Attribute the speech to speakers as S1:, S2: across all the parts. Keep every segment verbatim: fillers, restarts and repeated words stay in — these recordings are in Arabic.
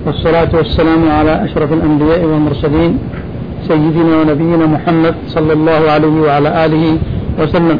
S1: والصلاة والسلام على أشرف الأنبياء والمرسلين سيدنا ونبينا محمد صلى الله عليه وعلى آله وسلم.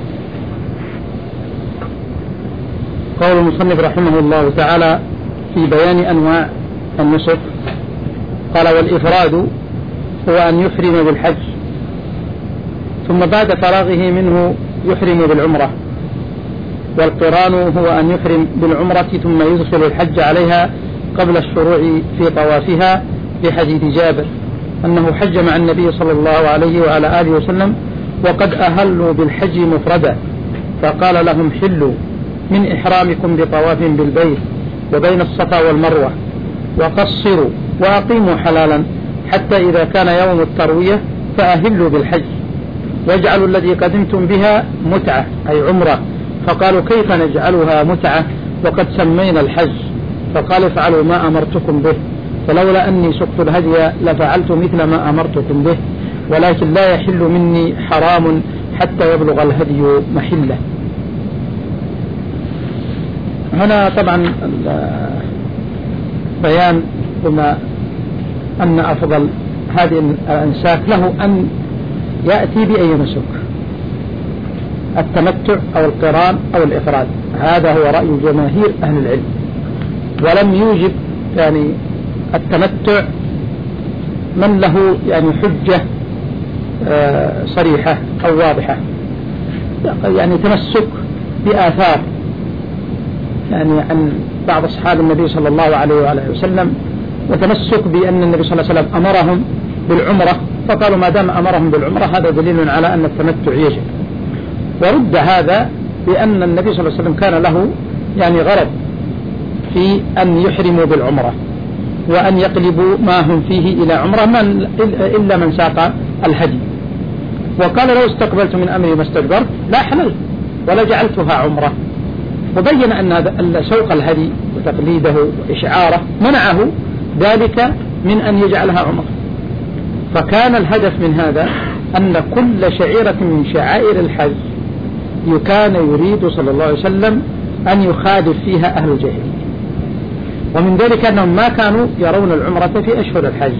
S1: قول المصنف رحمه الله تعالى في بيان أنواع النسك قال: والإفراد هو أن يحرم بالحج ثم بعد فراغه منه يحرم بالعمرة، والقران هو أن يحرم بالعمرة ثم يدخل الحج عليها قبل الشروع في طوافها، لحديث جابر أنه حج مع النبي صلى الله عليه وعلى آله وسلم وقد أهلوا بالحج مفردا، فقال لهم: حلوا من إحرامكم بطواف بالبيت وبين الصفا والمروة، وقصروا وأقيموا حلالا حتى إذا كان يوم التروية فأهلوا بالحج، واجعلوا الذي قدمتم بها متعة أي عمرة. فقالوا: كيف نجعلها متعة وقد سمينا الحج؟ فقال: افعلوا ما أمرتكم به، فلولا أني سقت الهدي لفعلت مثل ما أمرتكم به، ولكن لا يحل مني حرام حتى يبلغ الهدي محله. هنا طبعا بيان بما أن أفضل هذه الأنساك له أن يأتي بأي نسك، التمتع أو القران أو الإفراد، هذا هو رأي جماهير أهل العلم، ولم يوجب يعني التمتع من له يعني حجة صريحة أو واضحة، يعني تمسك بآثار يعني عن بعض أصحاب النبي صلى الله عليه وآله وسلم، وتمسك بأن النبي صلى الله عليه وسلم أمرهم بالعمرة، فقالوا ما دام أمرهم بالعمرة هذا دليل على أن التمتع يجب. ورد هذا بأن النبي صلى الله عليه وسلم كان له يعني غرض في أن يحرموا بالعمرة وأن يقلبوا ما هم فيه إلى عمرة من إلا من ساق الهدي، وقال: لو استقبلت من أمري ما استدبرت لا حللت ولا جعلتها عمرة. وبين أن سوق الهدي وتقليده وإشعاره منعه ذلك من أن يجعلها عمرة، فكان الهدف من هذا أن كل شعيرة من شعائر الحج كان يريد صلى الله عليه وسلم أن يخالف فيها أهل الجاهلية، ومن ذلك أنهم ما كانوا يرون العمرة في أشهر الحج،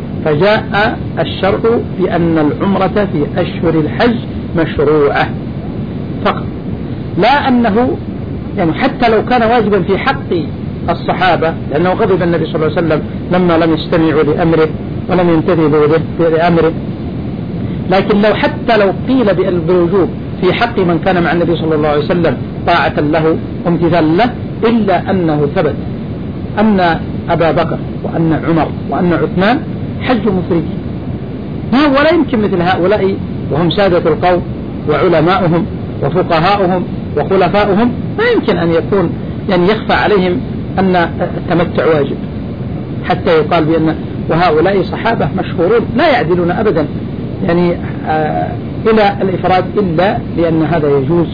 S1: فجاء الشرع بأن العمرة في أشهر الحج مشروعة فقط، لا أنه يعني حتى لو كان واجبا في حق الصحابة، لأنه غضب النبي صلى الله عليه وسلم لما لم يستمعوا لأمره ولم ينتبهوا لأمره، لكن لو حتى لو قيل بالوجوب في حق من كان مع النبي صلى الله عليه وسلم طاعة له وامتثالا له، إلا أنه ثبت أن أبا بكر وأن عمر وأن عثمان حجوا مفردين، ولا يمكن مثل هؤلاء وهم سادة القوم وعلماؤهم وفقهاؤهم وخلفاؤهم ما يمكن أن يكون يعني يخفى عليهم أن التمتع واجب حتى يقال بأن وهؤلاء صحابة مشهورون لا يعدلون أبدا يعني آه إلى الإفراد إلا لأن هذا يجوز.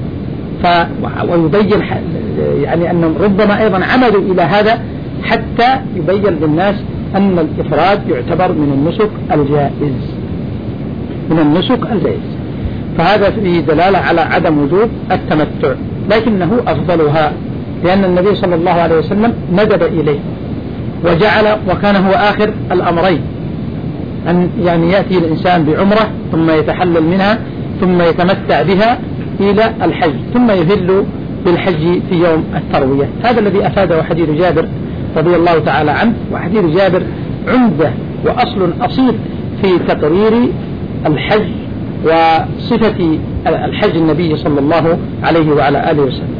S1: ف ويبين يعني أنهم ربما أيضا عملوا إلى هذا حتى يبين للناس أن الإفراد يعتبر من النسك الجائز من النسك الجائز فهذا فيه دلالة على عدم وجوب التمتع، لكنه أفضلها لأن النبي صلى الله عليه وسلم ندب إليه وجعل وكان هو آخر الأمرين، أن يعني يأتي الإنسان بعمرة ثم يتحلل منها ثم يتمتع بها إلى الحج ثم يهل بالحج في يوم التروية. هذا الذي أفاده حديث جابر رضي الله تعالى عنه، وحديث جابر عمدة وأصل أصيل في تقرير الحج وصفة الحج النبي صلى الله عليه وعلى آله وسلم.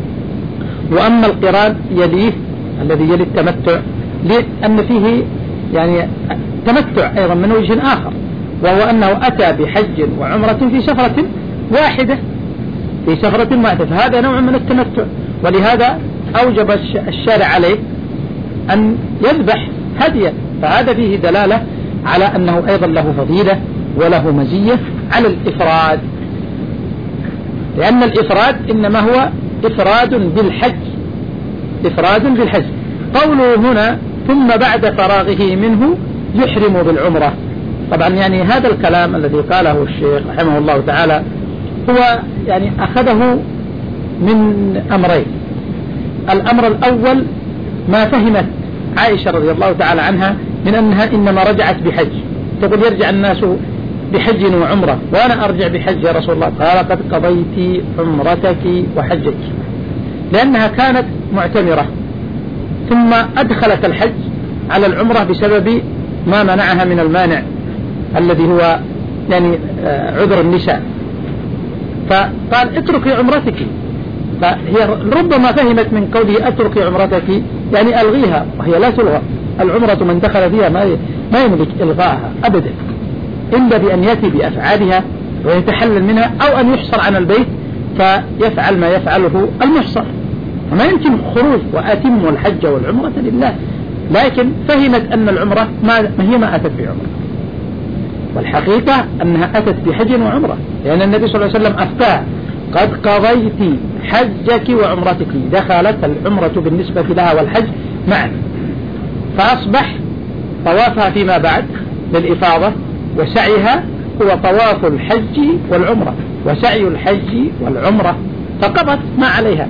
S1: وأما القران يليه الذي يلي التمتع لأن فيه يعني تمتع أيضا من وجه آخر، وهو أنه أتى بحج وعمرة في سفرة واحدة في سفرة واحدة، فهذا نوع من التمتع، ولهذا أوجب الشارع عليه أن يذبح هديا، فهذا فيه دلالة على أنه أيضا له فضيلة وله مزية على الإفراد، لأن الإفراد إنما هو إفراد بالحج إفراد بالحج. قوله هنا ثم بعد فراغه منه يحرم بالعمرة، طبعا يعني هذا الكلام الذي قاله الشيخ رحمه الله تعالى هو يعني أخذه من أمرين. الأمر الأول ما فهمت عائشة رضي الله تعالى عنها من أنها إنما رجعت بحج. تقول يرجع الناس بحج وعمرة وأنا أرجع بحج يا رسول الله. قال قد قضيت عمرتك وحجك، لأنها كانت معتمرة ثم أدخلت الحج على العمرة بسبب ما منعها من المانع الذي هو يعني عذر النساء، فقال اتركي عمرتك. فهي ربما فهمت من قوله اتركي عمرتك يعني ألغيها، وهي لا تلغى. العمرة من دخل فيها ما ما يملك إلغاءها أبدا إلا بأن يأتي بأفعالها ويتحلل منها، أو أن يحصر عن البيت فيفعل ما يفعله المحصر. وما يمكن خروج وأتم الحج والعمرة لله، لكن فهمت أن العمرة ما هي ما أتت بعمرة، والحقيقة أنها أتت بحج وعمرة، لأن النبي صلى الله عليه وسلم أفتى قد قضيت حجك وعمرتك، دخلت العمرة بالنسبة لها والحج معا. فأصبح طوافها فيما بعد للإفاضة وسعيها هو طواف الحج والعمرة، وسعي الحج والعمرة، فقضت ما عليها.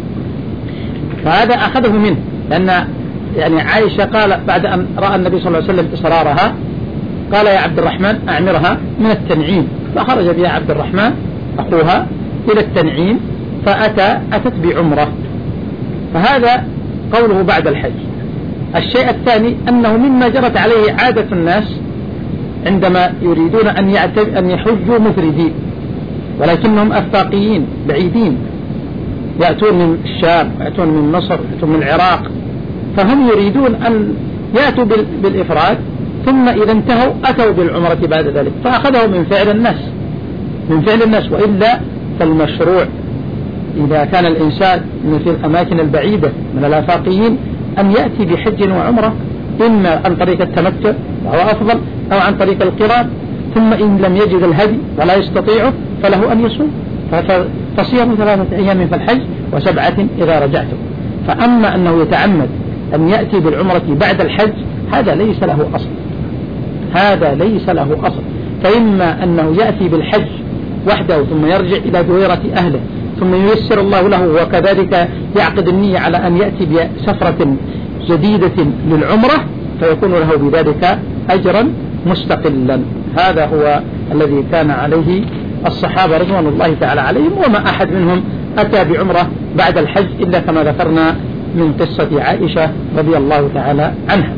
S1: فهذا أخذه منه، لأن يعني عائشة قال بعد أن رأى النبي صلى الله عليه وسلم إصرارها قال يا عبد الرحمن أعمرها من التنعيم، فخرج بها عبد الرحمن أخوها إلى التنعيم فأتى أتت بعمرة. فهذا قوله بعد الحج. الشيء الثاني أنه مما جرت عليه عادة الناس عندما يريدون أن أن يحجوا مفردين، ولكنهم أفاقيين بعيدين، يأتون من الشام، يأتون من مصر، يأتون من العراق، فهم يريدون أن يأتوا بالإفراد ثم إذا انتهوا أتوا بالعمرة بعد ذلك، فأخذوا من فعل الناس من فعل الناس وإلا فالمشروع إذا كان الإنسان في الأماكن البعيدة من الآفاقيين أن يأتي بحج وعمرة، إما عن طريق التمتع وهو أفضل، أو عن طريق القران، ثم إن لم يجد الهدي ولا يستطيعه فله أن يصوم، فصيام ثلاثة أيام في الحج وسبعة إذا رجعتم. فأما أنه يتعمد أن يأتي بالعمرة بعد الحج هذا ليس له أصل، هذا ليس له أصل. فإما أنه يأتي بالحج وحده ثم يرجع إلى دويرة أهله ثم ييسر الله له، وكذلك يعقد النية على أن يأتي بسفرة جديدة للعمرة فيكون له بذلك أجرا مستقلا. هذا هو الذي كان عليه الصحابة رضوان الله تعالى عليهم، وما أحد منهم أتى بعمرة بعد الحج إلا كما ذكرنا من قصة عائشة رضي الله تعالى عنها.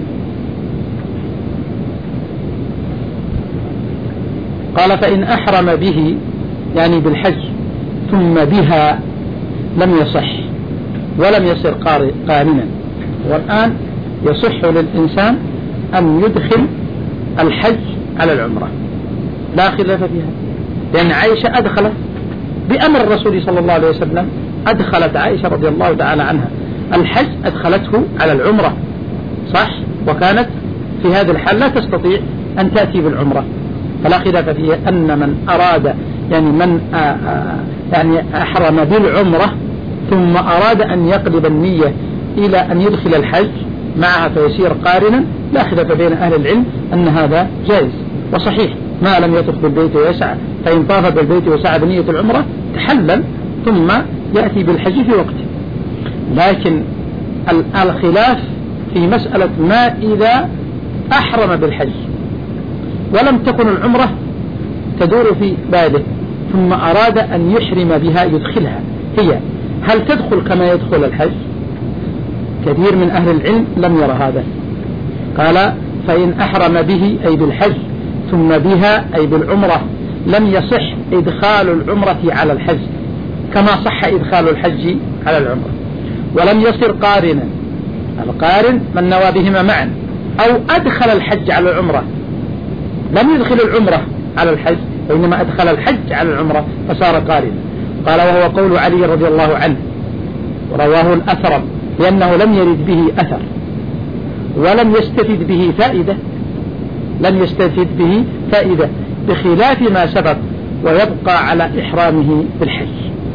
S1: قال فإن أحرم به يعني بالحج ثم بها لم يصح ولم يصر قارنا. والآن يصح للإنسان أن يدخل الحج على العمرة لا خلاف فيها، لأن عائشة أدخلت بأمر الرسول صلى الله عليه وسلم، أدخلت عائشة رضي الله تعالى عنها الحج أدخلته على العمرة صح، وكانت في هذه الحال لا تستطيع أن تأتي بالعمرة، فلا خلاف فيها أن من أراد يعني من آآ آآ يعني أحرم بالعمرة ثم أراد أن يقلب النية إلى أن يدخل الحج معها فيصير قارنا، لا خلاف بين أهل العلم أن هذا جائز وصحيح ما لم يطف بالبيت ويسعى، فإن طاف بالبيت وسعى بنية العمرة تحلل ثم يأتي بالحج في وقته. لكن الخلاف في مسألة ما إذا أحرم بالحج ولم تكن العمرة تدور في باله ثم أراد أن يحرم بها يدخلها، هي هل تدخل كما يدخل الحج؟ كثير من أهل العلم لم يرى هذا. قال فإن أحرم به أي بالحج ثم بها أي بالعمرة لم يصح إدخال العمرة على الحج كما صح إدخال الحج على العمرة، ولم يصر قارنا. القارن من نوى بهما معا، أو أدخل الحج على العمرة لم يدخل العمرة على الحج وإنما أدخل الحج على العمرة فصار قارنا. قال وهو قول علي رضي الله عنه ورواه الأثرم، لأنه لم يرد به أثر ولم يستفد به فائدة لم يستفد به فائدة بخلاف ما سبق، ويبقى على إحرامه بالحج.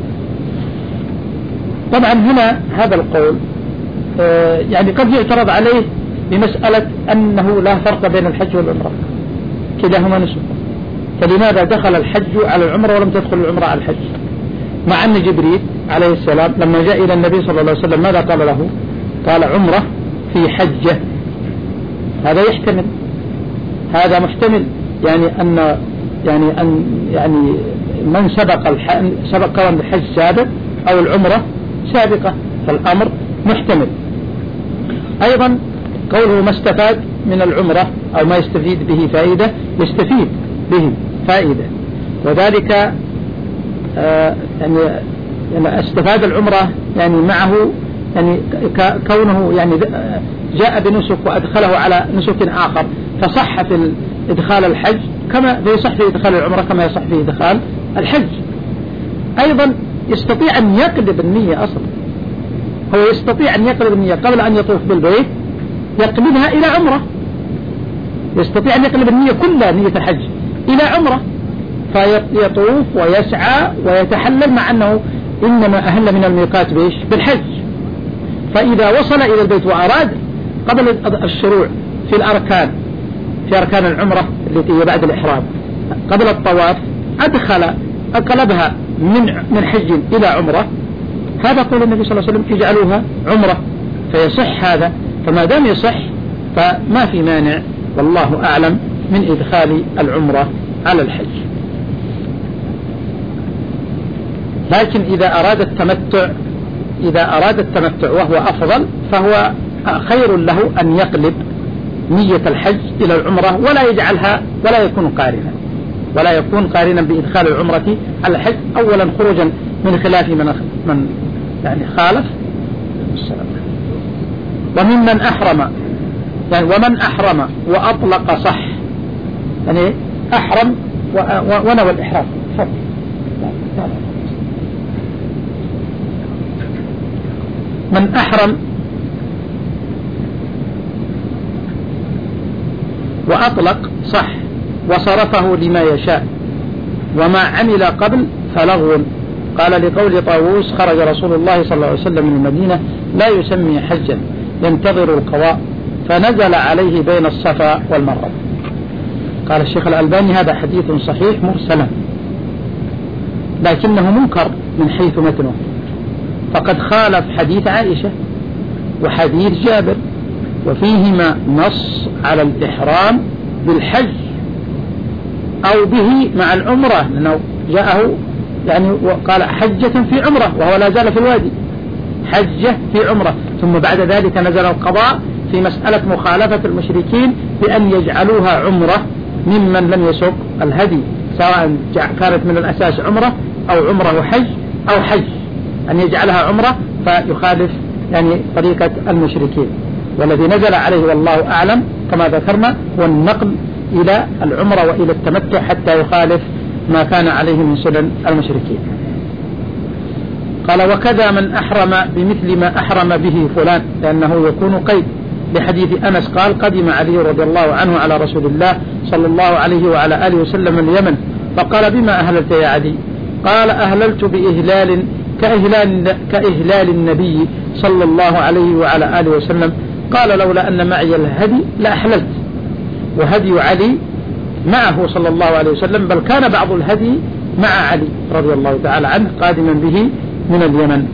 S1: طبعا هنا هذا القول آه يعني قد يعترض عليه بمسألة أنه لا فرق بين الحج والعمرة، كلاهما نسك، فلماذا دخل الحج على العمرة ولم تدخل العمرة على الحج؟ مع أن جبريل عليه السلام لما جاء إلى النبي صلى الله عليه وسلم ماذا قال له؟ قال عمرة في حجة، هذا يحتمل، هذا محتمل، يعني أن يعني أن يعني من سبق الح... سبق كون الحج سابق أو العمرة سابقة، فالأمر محتمل. أيضا قوله ما استفاد من العمرة أو ما يستفيد به فائدة، يستفيد به فائدة، وذلك آه يعني يعني استفاد العمرة يعني معه يعني كونه يعني جاء بنسك وأدخله على نسك آخر، فصح في إدخال الحج كما يصح في إدخال العمرة كما يصح في إدخال الحج. أيضا يستطيع أن يقلب النية أصلا، هو يستطيع أن يقلب النية قبل أن يطوف بالبيت، يقلبها إلى عمرة، يستطيع أن يقلب النية كلها نية الحج إلى عمرة، فيطوف ويسعى ويتحلل مع أنه إنما أهل من الميقات بإيش؟ بالحج. فإذا وصل إلى البيت وأراد قبل الشروع في الأركان في أركان العمرة التي هي بعد الإحرام قبل الطواف، أدخل أقلبها من من حج إلى عمرة، هذا قول النبي صلى الله عليه وسلم اجعلوها عمرة، فيصح هذا. فما دام يصح فما في مانع والله أعلم من إدخال العمرة على الحج. لكن إذا أراد التمتع إذا أراد التمتع وهو أفضل، فهو خير له أن يقلب نية الحج إلى العمرة ولا يجعلها ولا يكون قارنا ولا يكون قارنا بإدخال العمرة على الحج، أولا خروجا من خلاف من من يعني خالف، وممن أحرم يعني ومن أحرم وأطلق صح، يعني أحرم ونوى الإحرام، من أحرم وأطلق صح وصرفه لما يشاء وما عمل قبل فلغو، قال لقول طاووس خرج رسول الله صلى الله عليه وسلم من المدينة لا يسمي حجا ينتظر القضاء فنزل عليه بين الصفا والمروة. قال الشيخ الألباني هذا حديث صحيح مرسلا لكنه منكر من حيث متنه، فقد خالف حديث عائشة وحديث جابر وفيهما نص على الإحرام بالحج أو به مع العمرة، لأنه جاءه يعني وقال حجة في عمرة وهو لا زال في الوادي، حجة في عمرة، ثم بعد ذلك نزل القضاء في مسألة مخالفة المشركين بأن يجعلوها عمرة ممن لم يسوق الهدي، سواء كانت من الأساس عمرة أو عمرة وحج أو حج، أن يجعلها عمرة فيخالف يعني طريقة المشركين. والذي نزل عليه والله أعلم كما ذكرنا هو النقل إلى العمرة وإلى التمتع حتى يخالف ما كان عليه من سنن المشركين. قال وكذا من أحرم بمثل ما أحرم به فلان، لأنه يكون قيد لحديث أنس قال قدم علي رضي الله عنه على رسول الله صلى الله عليه وعلى آله وسلم اليمن فقال بما أهللت يا علي؟ قال أهللت بإهلال كإهلال, كإهلال النبي صلى الله عليه وعلى آله وسلم. قال لولا أن معي الهدي لأحللت، وهدي علي معه صلى الله عليه وسلم، بل كان بعض الهدي مع علي رضي الله تعالى عنه قادما به من اليمن.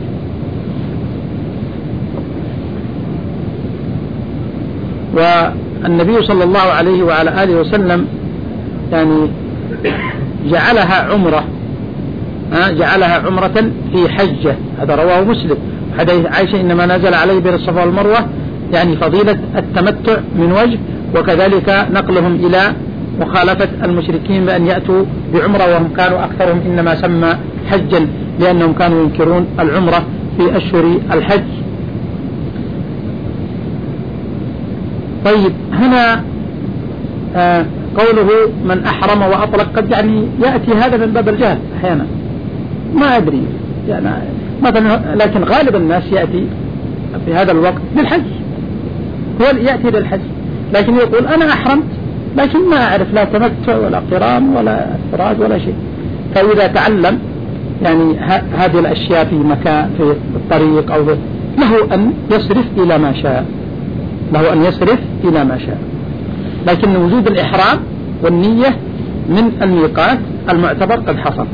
S1: والنبي صلى الله عليه وعلى آله وسلم يعني جعلها عمرة جعلها عمرة في حجة، هذا رواه مسلم. حديث عائشة إنما نزل عليه بين الصفا والمروة يعني فضيلة التمتع من وجه، وكذلك نقلهم إلى مخالفة المشركين بأن يأتوا بعمرة وهم كانوا أكثرهم إنما سمى حجا لأنهم كانوا ينكرون العمرة في أشهر الحج. طيب هنا آه قوله من أحرم وأطلق قد يعني يأتي هذا من باب الجهل أحيانا، ما أدري يعني مثلا، لكن غالب الناس يأتي في هذا الوقت للحج، هو يأتي للحج لكن يقول أنا أحرمت لكن ما أعرف لا تمتع ولا قران ولا إفراد ولا شيء. فإذا تعلم يعني هذه الأشياء في مكان في الطريق أو له أن يصرف إلى ما شاء له أن يصرف إلى ما شاء لكن وجود الإحرام والنية من الميقات المعتبر قد حصل.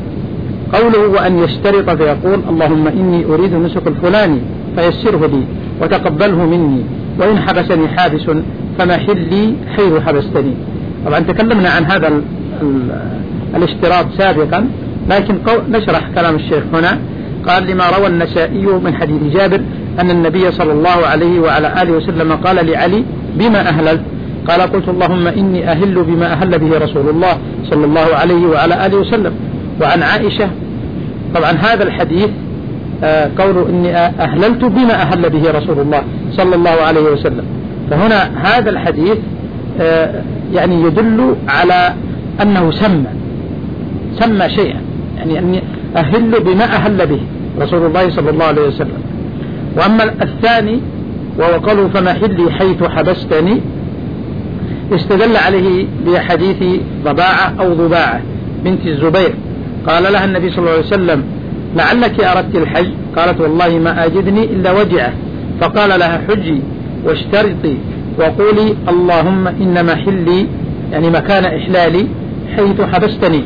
S1: قوله وأن يشترط فيقول اللهم إني أريد نسك الفلاني فيسره لي، وتقبله مني، وإن حبسني حابس فمحلي حيث حبستني. طبعا تكلمنا عن هذا ال ال الاشتراط سابقا، لكن نشرح كلام الشيخ هنا. قال: لما روى النسائي من حديث جابر أن النبي صلى الله عليه وعلى آله وسلم قال لعلي: بما أهللت؟ قال: قلت اللهم إني أهل بما أهل به رسول الله صلى الله عليه وعلى آله وسلم. وعن عائشة طبعا هذا الحديث آه قوله إني أهللت بما أهل به رسول الله صلى الله عليه وسلم، فهنا هذا الحديث آه يعني يدل على أنه سمى سمى شيئا، يعني أني أهل بما أهل به رسول الله صلى الله عليه وسلم. وأما الثاني وهو قوله فمحلي حيث حبستني، استدل عليه بحديث ضباعة أو ضباعة بنت الزبير قال لها النبي صلى الله عليه وسلم: لعلك أردت الحج؟ قالت: والله ما أجدني إلا وجعه. فقال لها: حجي واشترطي وقولي اللهم إن محلي يعني مكان إحلالي حيث حبستني.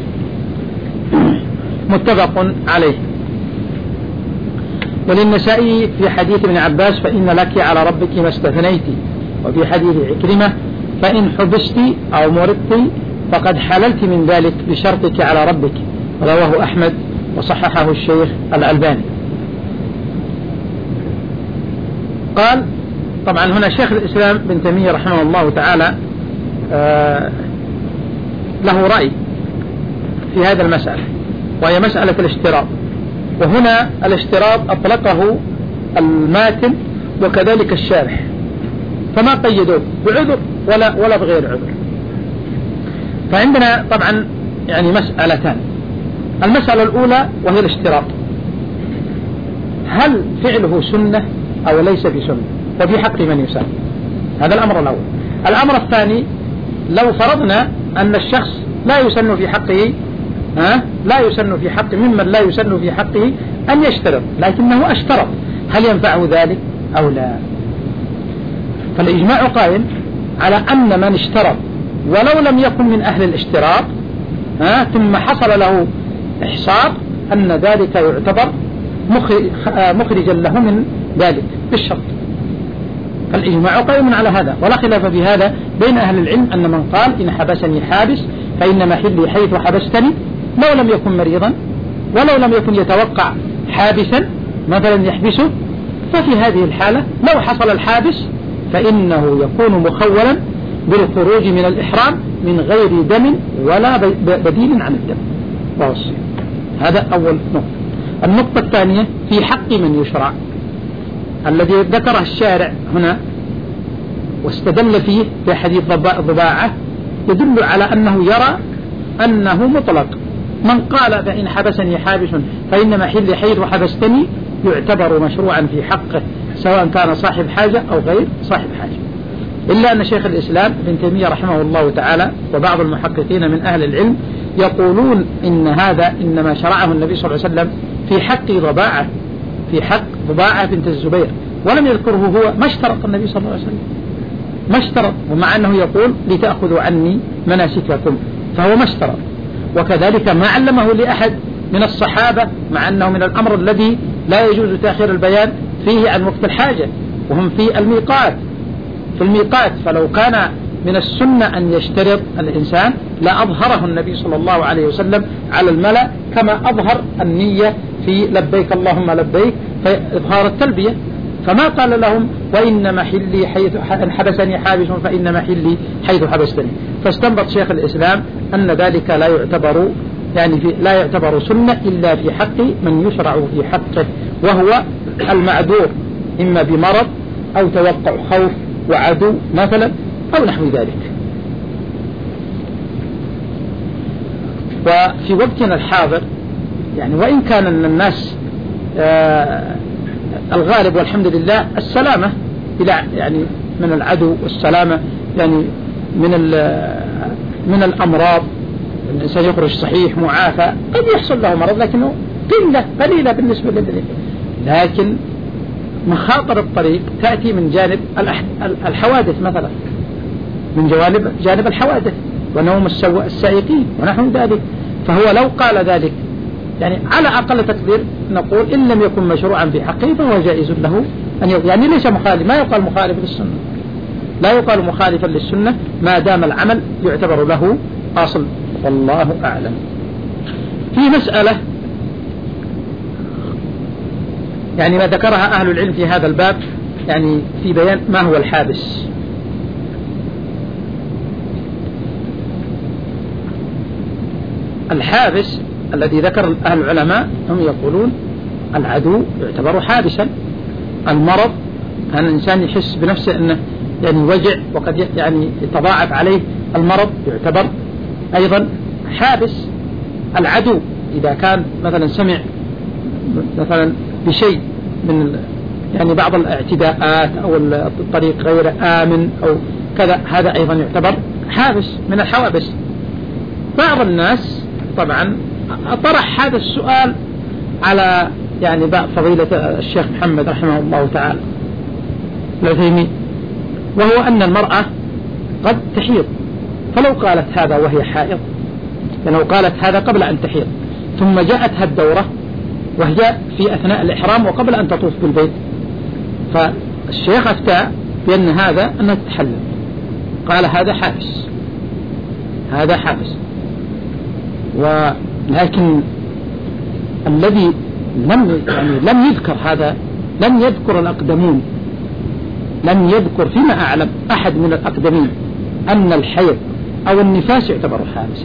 S1: متفق عليه. وللنسائي في حديث ابن عباس: فإن لك على ربك ما استثنيت. وفي حديث عكرمة: فإن حبست أو مرضت فقد حللت من ذلك بشرطك على ربك. رواه أحمد وصححه الشيخ الألباني. قال طبعا هنا شيخ الإسلام بن تيمية رحمه الله تعالى آه له رأي في هذا المسألة، وهي مسألة الاشتراط. وهنا الاشتراط أطلقه الماتن وكذلك الشارح، فما قيدوه بعذر ولا ولا بغير عذر. فعندنا طبعا يعني مسألتان. المسألة الأولى وهي الاشتراط، هل فعله سنة أو ليس بسنة، وفي حق من يسن؟ هذا الأمر الأول. الأمر الثاني: لو فرضنا أن الشخص لا يسن في حقه ها لا يسن في حق ممن لا يسن في حقه أن يشترط، لكنه اشترط، هل ينفعه ذلك أو لا؟ فالإجماع قائم على أن من اشترط ولو لم يكن من أهل الاشتراط ها ثم حصل له إحصار أن ذلك يعتبر مخرجا له من ذلك بالشرط. فالإجماع قائم على هذا، ولا خلاف في هذا بين أهل العلم أن من قال إن حبسني حابس فإن محلي حيث حبستني، لو لم يكن مريضا ولو لم يكن يتوقع حابسا مثلا يحبسه، ففي هذه الحالة لو حصل الحابس فإنه يكون مخولا بالخروج من الإحرام من غير دم ولا بديل عن الدم. واصل. هذا أول نقطة. النقطة الثانية في حق من يشرع الذي ذكره الشارع هنا واستدل فيه في حديث ضباعة، يدل على أنه يرى أنه مطلق. من قال فإن حبسني حابس فإن محلي حيث حبستني يعتبر مشروعا في حقه، سواء كان صاحب حاجة أو غير صاحب حاجة. إلا أن شيخ الإسلام ابن تيمية رحمه الله تعالى وبعض المحققين من أهل العلم يقولون إن هذا إنما شرعه النبي صلى الله عليه وسلم في حق ضباعة في حق ضباعة بنت الزبير، ولم يذكره هو. ما اشترط النبي صلى الله عليه وسلم، ما اشترط، ومع أنه يقول لتأخذوا عني مناسككم، فهو ما اشترط. وكذلك ما علمه لأحد من الصحابة، مع أنه من الأمر الذي لا يجوز تأخير البيان فيه عن وقت الحاجة، وهم في الميقات في الميقات فلو كان من السنة أن يشترط الإنسان لأظهره النبي صلى الله عليه وسلم على الملأ، كما أظهر النية في لبيك اللهم لبيك في إظهار التلبية. فما قال لهم وإن محلي حيث حبسني حابس فإن محلي حيث حبستني. فاستنبط شيخ الإسلام أن ذلك لا يعتبر يعني في لا يعتبر سنة إلا في حق من يشرع في حقه، وهو المعذور إما بمرض أو توقع خوف وعدو مثلا أو نحو ذلك. وفي وقتنا الحاضر يعني وإن كان أن الناس آه الغالب والحمد لله السلامة إلى يعني من العدو والسلامة يعني من من الأمراض، الإنسان يخرج صحيح معافى، قد يحصل له مرض لكنه قلة قليلة بالنسبة للذي، لكن مخاطر الطريق تأتي من جانب الحوادث مثلا، من جوانب جانب الحوادث ونوم السائقين ونحو ذلك. فهو لو قال ذلك يعني على أقل تقدير نقول إن لم يكن مشروعا في حقه فهو جائز له أن يقول يعني ليس مخالف، ما يقال مخالف للسنة، لا يقال مخالفا للسنة ما دام العمل يعتبر له أصل. والله أعلم. في مسألة يعني ما ذكرها أهل العلم في هذا الباب، يعني في بيان ما هو الحابس. الحابس الذي ذكر أهل العلماء هم يقولون العدو يعتبر حابسا، المرض أن الإنسان يحس بنفسه أنه يعني وجع وقد يعني يتضاعف عليه المرض يعتبر أيضا حابس. العدو إذا كان مثلا سمع مثلا بشيء من يعني بعض الاعتداءات أو الطريق غير آمن أو كذا، هذا أيضا يعتبر حابس من الحوابس. بعض الناس طبعا طرح هذا السؤال على يعني بعض فضيلة الشيخ محمد رحمه الله تعالى العثيمين، وهو أن المرأة قد تحيض، فلو قالت هذا وهي حائض، لو قالت هذا قبل أن تحيض ثم جاءتها الدورة وهي في أثناء الإحرام وقبل أن تطوف بالبيت، فالشيخ أفتى بأن هذا أنها تتحلل، قال هذا حابس، هذا حابس. ولكن الذي لم يعني لم يذكر هذا، لم يذكر الأقدمون، لم يذكر فيما أعلم أحد من الأقدمين أن الحيض أو النفاس يعتبر حابسا.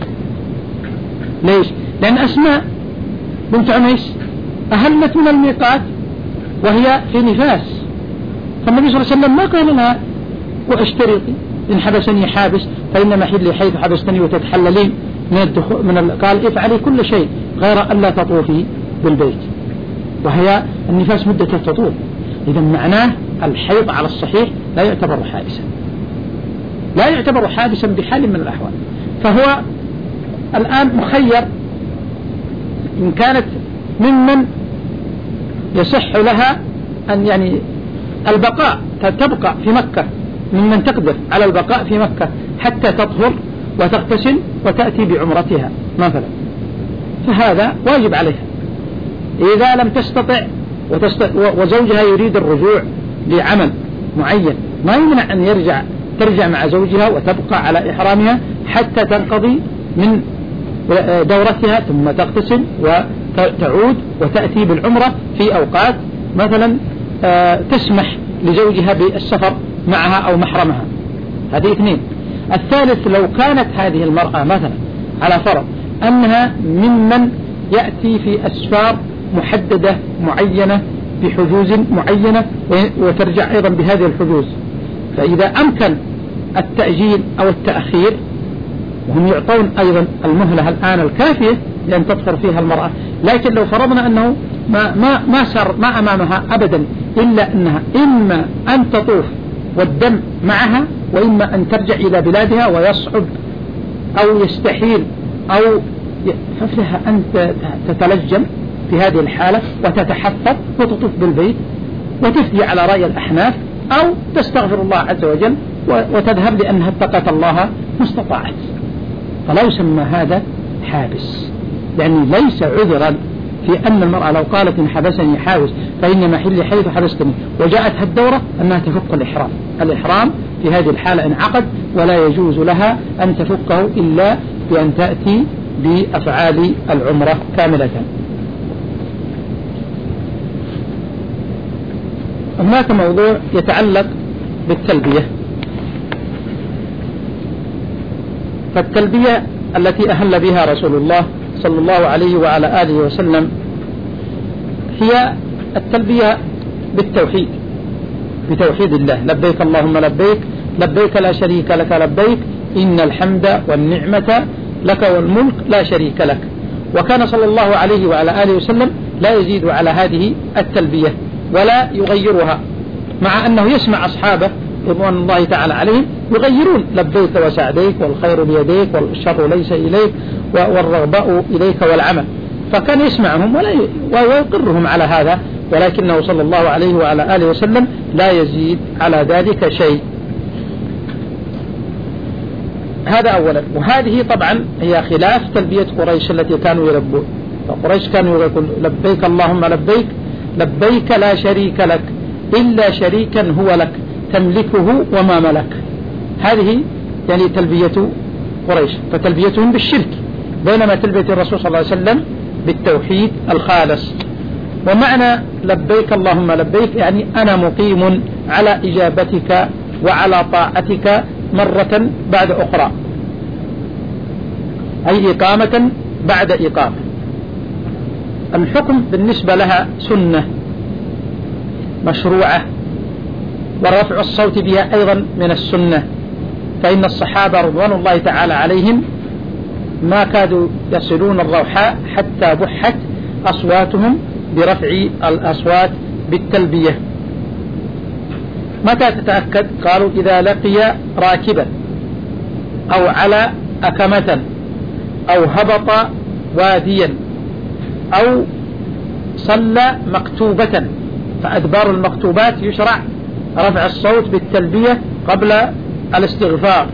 S1: ليش؟ لأن أسماء بنت عميس أهلت من الميقات وهي في نفاس، فالنبي صلى الله عليه وسلم ما قال لها واشترطي إن حبسني حابس فإن محلي حيث حبستني وتتحللين من الدخول من ال... قال افعلي كل شيء غير ألا تطوفي بالبيت، وهي النفاس مدة تطوف. إذا معناه الحيض على الصحيح لا يعتبر حابسا، لا يعتبر حابسا بحال من الأحوال. فهو الآن مخير إن كانت ممن يصح لها أن يعني البقاء تبقى في مكة، ممن تقدر على البقاء في مكة حتى تطهر وتغتسل وتأتي بعمرتها مثلا، فهذا واجب عليها. إذا لم تستطع وزوجها يريد الرجوع لعمل معين، ما يمنع أن يرجع ترجع مع زوجها وتبقى على إحرامها حتى تنقضي من دورتها ثم تغتسل وتعود وتأتي بالعمرة في أوقات مثلا تسمح لزوجها بالسفر معها أو محرمها. هذه اثنين. الثالث، لو كانت هذه المرأة مثلا على فرض أنها ممن يأتي في أسفار محددة معينة بحجوز معينة وترجع أيضا بهذه الحجوز، فإذا أمكن التأجيل أو التأخير، وهم يعطون أيضا المهلة الآن الكافية لأن تطهر فيها المرأة، لكن لو فرضنا أنه ما, ما, ما سر ما أمامها أبدا إلا أنها إما أن تطوف والدم معها، وإما أن ترجع إلى بلادها ويصعب أو يستحيل أو فلها أن تتلجم في هذه الحالة وتتحفظ وتطوف بالبيت وتفدي على رأي الأحناف، أو تستغفر الله عز وجل وتذهب لأنها اتقت الله ما استطاعت. فلا يسمى هذا حابس، يعني ليس عذرا في أن المرأة لو قالت إن حبسني حابس فإن محلي حيث حبستني وجاءتها الدورة أنها تفك الإحرام. الإحرام في هذه الحالة انعقد ولا يجوز لها أن تفكه إلا بأن تأتي بأفعال العمرة كاملة. هناك موضوع يتعلق بالتلبية. فالتلبية التي أهل بها رسول الله صلى الله عليه وعلى آله وسلم هي التلبية بالتوحيد، بتوحيد الله. لبيك اللهم لبيك، لبيك لا شريك لك لبيك، إن الحمد والنعمة لك والملك لا شريك لك. وكان صلى الله عليه وعلى آله وسلم لا يزيد على هذه التلبية ولا يغيرها، مع أنه يسمع أصحابه رضوان الله تعالى عليهم يغيرون لبيك وسعديك والخير بيديك والشر ليس إليك والرغباء إليك والعمل، فكان يسمعهم ولا ويقرهم على هذا، ولكنه صلى الله عليه وعلى آله وسلم لا يزيد على ذلك شيء. هذا أولا. وهذه طبعا هي خلاف تلبية قريش التي كانوا يلبون. فقريش كانوا يقول لبيك اللهم لبيك، لبيك لا شريك لك إلا شريكا هو لك تملكه وما ملك. هذه يعني تلبية قريش، فتلبيتهم بالشرك، بينما تلبية الرسول صلى الله عليه وسلم بالتوحيد الخالص. ومعنى لبيك اللهم لبيك يعني أنا مقيم على إجابتك وعلى طاعتك مرة بعد أخرى، أي إقامة بعد إقامة. الحكم بالنسبة لها سنة مشروعة، ورفع الصوت بها أيضا من السنة، فإن الصحابة رضوان الله تعالى عليهم ما كادوا يصلون الروحاء حتى بحت أصواتهم برفع الأصوات بالتلبية. متى تتأكد؟ قالوا إذا لقي راكبا أو على أكمة أو هبط واديا أو صلى مكتوبة، فأدبار المكتوبات يشرع رفع الصوت بالتلبية قبل الاستغفار.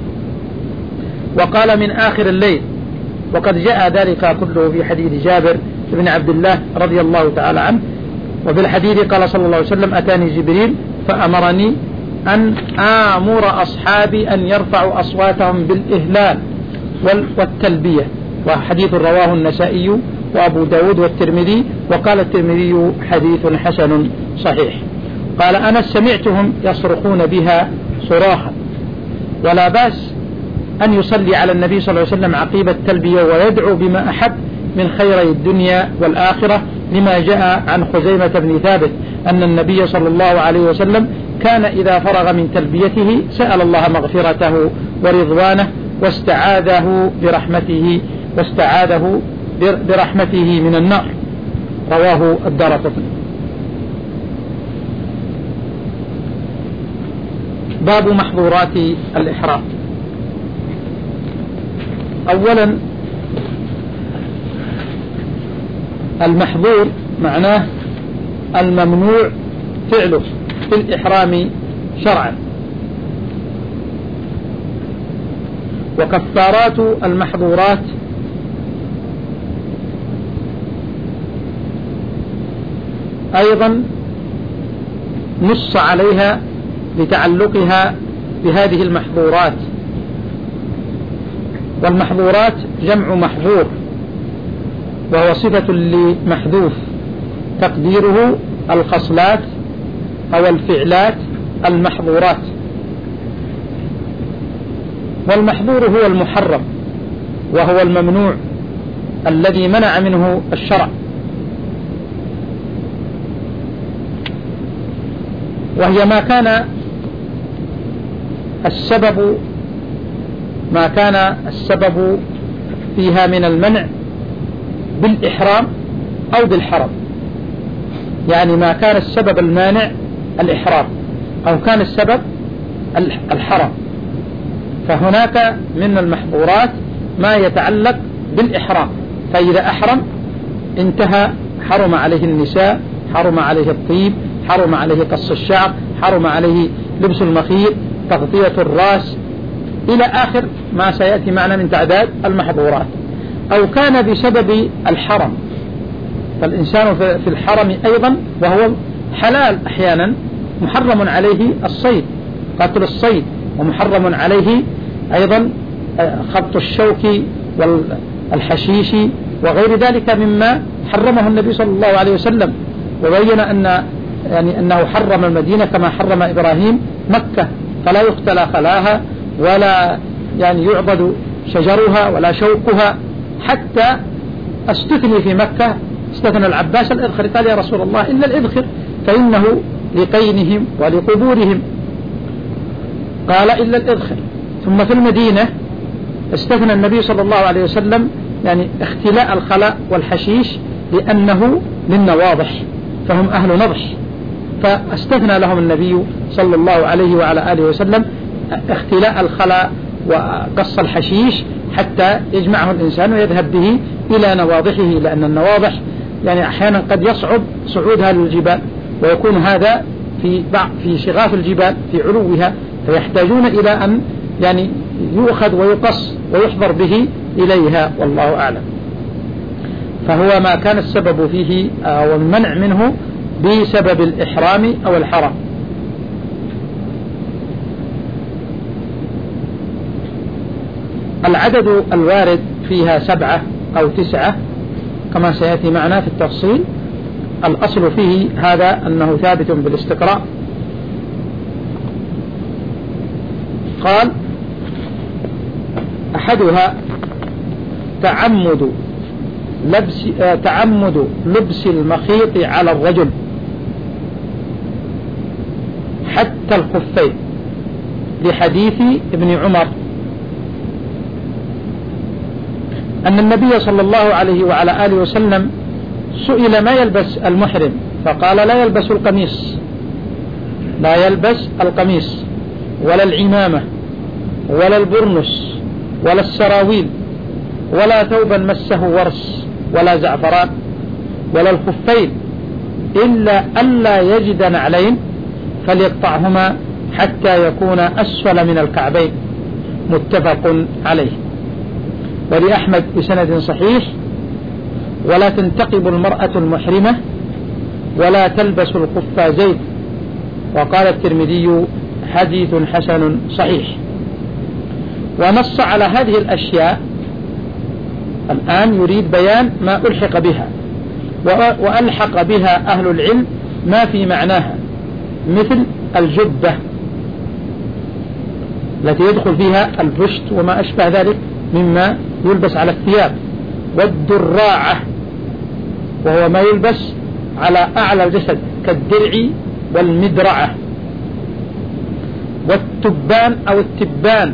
S1: وقال من آخر الليل، وقد جاء ذلك كله في حديث جابر بن عبد الله رضي الله تعالى عنه. وبالحديث قال صلى الله عليه وسلم أتاني جبريل فأمرني أن آمر أصحابي أن يرفعوا أصواتهم بالإهلال والتلبية، وحديث رواه النسائي وأبو داود والترمذي، وقال الترمذي حديث حسن صحيح. قال أنا سمعتهم يصرخون بها صراخا. ولا باس أن يصلي على النبي صلى الله عليه وسلم عقيب التلبية ويدعو بما أحب من خيري الدنيا والآخرة، لما جاء عن خزيمة بن ثابت أن النبي صلى الله عليه وسلم كان إذا فرغ من تلبيته سأل الله مغفرته ورضوانه واستعاذه برحمته واستعاذه برحمته من النار. رواه الدارقطني. باب محظورات الإحرام. أولا المحظور معناه الممنوع فعله في الإحرام شرعا. وكفارات المحظورات أيضا نص عليها لتعلقها بهذه المحظورات. والمحظورات جمع محظور، وهو صفة لمحذوف تقديره الخصلات أو الفعلات المحظورات. والمحظور هو المحرم، وهو الممنوع الذي منع منه الشرع. وهي ما كان السبب ما كان السبب فيها من المنع بالإحرام أو بالحرم، يعني ما كان السبب المانع الإحرام أو كان السبب الحرم. فهناك من المحظورات ما يتعلق بالإحرام، فإذا أحرم انتهى، حرم عليه النساء، حرم عليه الطيب، حرم عليه قص الشعر، حرم عليه لبس المخيط، تغطية الرأس، إلى آخر ما سيأتي معنا من تعداد المحظورات. أو كان بسبب الحرم، فالإنسان في الحرم أيضا وهو حلال أحيانا محرم عليه الصيد، قتل الصيد، ومحرم عليه أيضا خبط الشوك والحشيش وغير ذلك مما حرمه النبي صلى الله عليه وسلم. وبين أن يعني أنه حرم المدينة كما حرم إبراهيم مكة، فلا يقتل خلاها ولا يعني يعبد شجرها ولا شوكها. حتى استثني في مكة، استثنى العباس الإذخر، قال يا رسول الله إلا الإذخر فإنه لقينهم ولقبورهم، قال إلا الإذخر. ثم في المدينة استثنى النبي صلى الله عليه وسلم يعني اختلاء الخلاء والحشيش لأنه للنواضح، فهم أهل نضح، فاستثنى لهم النبي صلى الله عليه وعلى آله وسلم اختلاء الخلاء وقص الحشيش حتى يجمعه الإنسان ويذهب به إلى نواضحه، لأن النواضح يعني أحيانا قد يصعب صعودها للجبال، ويكون هذا في بعض في شغاف الجبال في علوها، فيحتاجون إلى أن يعني يؤخذ ويقص ويحضر به إليها، والله أعلم. فهو ما كان السبب فيه أو المنع منه بسبب الإحرام أو الحرم. العدد الوارد فيها سبعة أو تسعة كما سيأتي معنا في التفصيل. الأصل فيه هذا أنه ثابت بالاستقراء. قال: أحدها تعمد لبس تعمد لبس المخيط على الرجل حتى الخفين، لحديث ابن عمر أن النبي صلى الله عليه وعلى آله وسلم سئل ما يلبس المحرم فقال: لا يلبس القميص لا يلبس القميص ولا العمامة ولا البرنس ولا السراويل ولا ثوبا مسه ورس ولا زعفران ولا الخفين، إلا ألا يجد نعلين فليقطعهما حتى يكون أسفل من الكعبين. متفق عليه. ولأحمد بسند صحيح: ولا تنتقب المرأة المحرمة ولا تلبس القفازين. وقال الترمذي: حديث حسن صحيح. ونص على هذه الأشياء. الآن يريد بيان ما ألحق بها، وألحق بها أهل العلم ما في معناها، مثل الجبة التي يدخل فيها البشت وما أشبه ذلك مما يلبس على الثياب، والدراعة وهو ما يلبس على أعلى الجسد كالدرع والمدرعة، والتبان أو التبان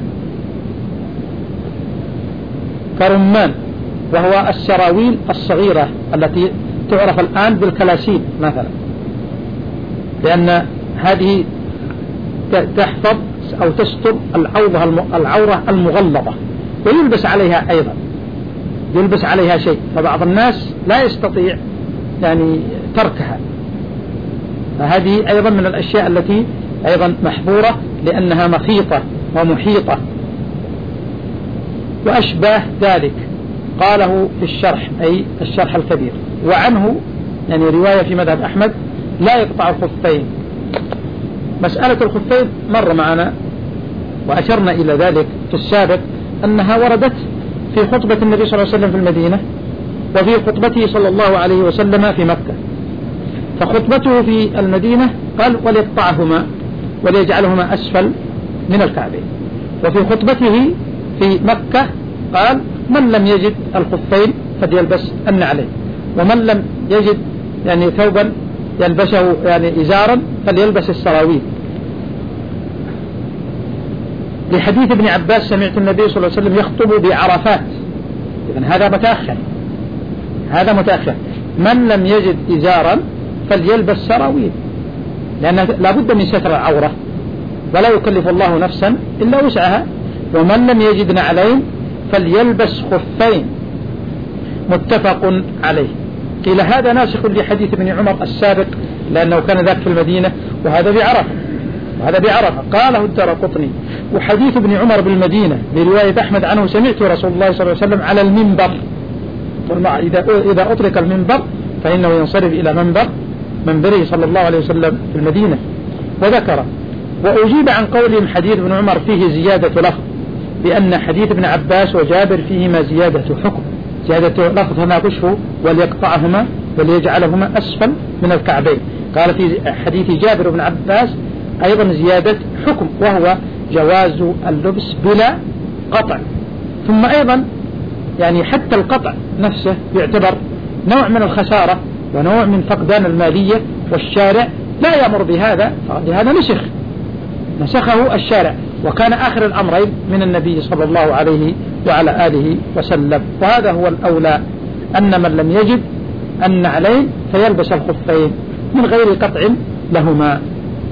S1: كرمان وهو السراويل الصغيرة التي تعرف الآن بالكلاسين مثلا، لأن هذه تحفظ أو تستر العورة المغلظة، ويلبس عليها أيضا يلبس عليها شيء، فبعض الناس لا يستطيع يعني تركها، فهذه أيضا من الأشياء التي أيضا محظورة لأنها مخيطة ومحيطة وأشباه ذلك. قاله في الشرح، أي الشرح الكبير. وعنه يعني رواية في مذهب أحمد: لا يقطع الخفين. مسألة الخفين مر معنا وأشرنا إلى ذلك في السابق، أنها وردت في خطبة النبي صلى الله عليه وسلم في المدينة، وفي خطبته صلى الله عليه وسلم في مكة. فخطبته في المدينة قال: وليقطعهما وليجعلهما أسفل من الكعبين. وفي خطبته في مكة قال: من لم يجد الخفين فليلبس النعلين، ومن لم يجد يعني ثوبا يلبسه يعني إزارا فليلبس السراويل. لحديث ابن عباس: سمعت النبي صلى الله عليه وسلم يخطب بعرفات. إذن هذا متأخر هذا متأخر من لم يجد إزارا فليلبس سراويل، لأن لا بد من ستر العورة، ولا يكلف الله نفسا إلا وسعها. ومن لم يجد نعلين فليلبس خفين. متفق عليه. قيل هذا ناسخ لحديث ابن عمر السابق، لأنه كان ذاك في المدينة وهذا بعرفة وهذا بعرفة. قاله الدارقطني: وحديث ابن عمر بالمدينة برواية أحمد عنه: سمعت رسول الله صلى الله عليه وسلم على المنبر. إذا أطلق المنبر فإنه ينصرف إلى منبر منبره صلى الله عليه وسلم في المدينة. وذكر وأجيب عن قولهم حديث ابن عمر فيه زيادة لفظ، بأن حديث ابن عباس وجابر فيهما زيادة حكم. زيادة لفظ هنا كشفه: وليقطعهما وليجعلهما أسفل من الكعبين. قال في حديث جابر بن عباس أيضا زيادة حكم، وهو جواز اللبس بلا قطع. ثم أيضا يعني حتى القطع نفسه يعتبر نوع من الخسارة ونوع من فقدان المالية، والشارع لا يأمر بهذا، فلهذا نسخ نسخه الشارع، وكان آخر الأمرين من النبي صلى الله عليه وعلى آله وسلم. وهذا هو الأولى، أن من لم يجد النعلين فيلبس الخفين من غير قطع لهما.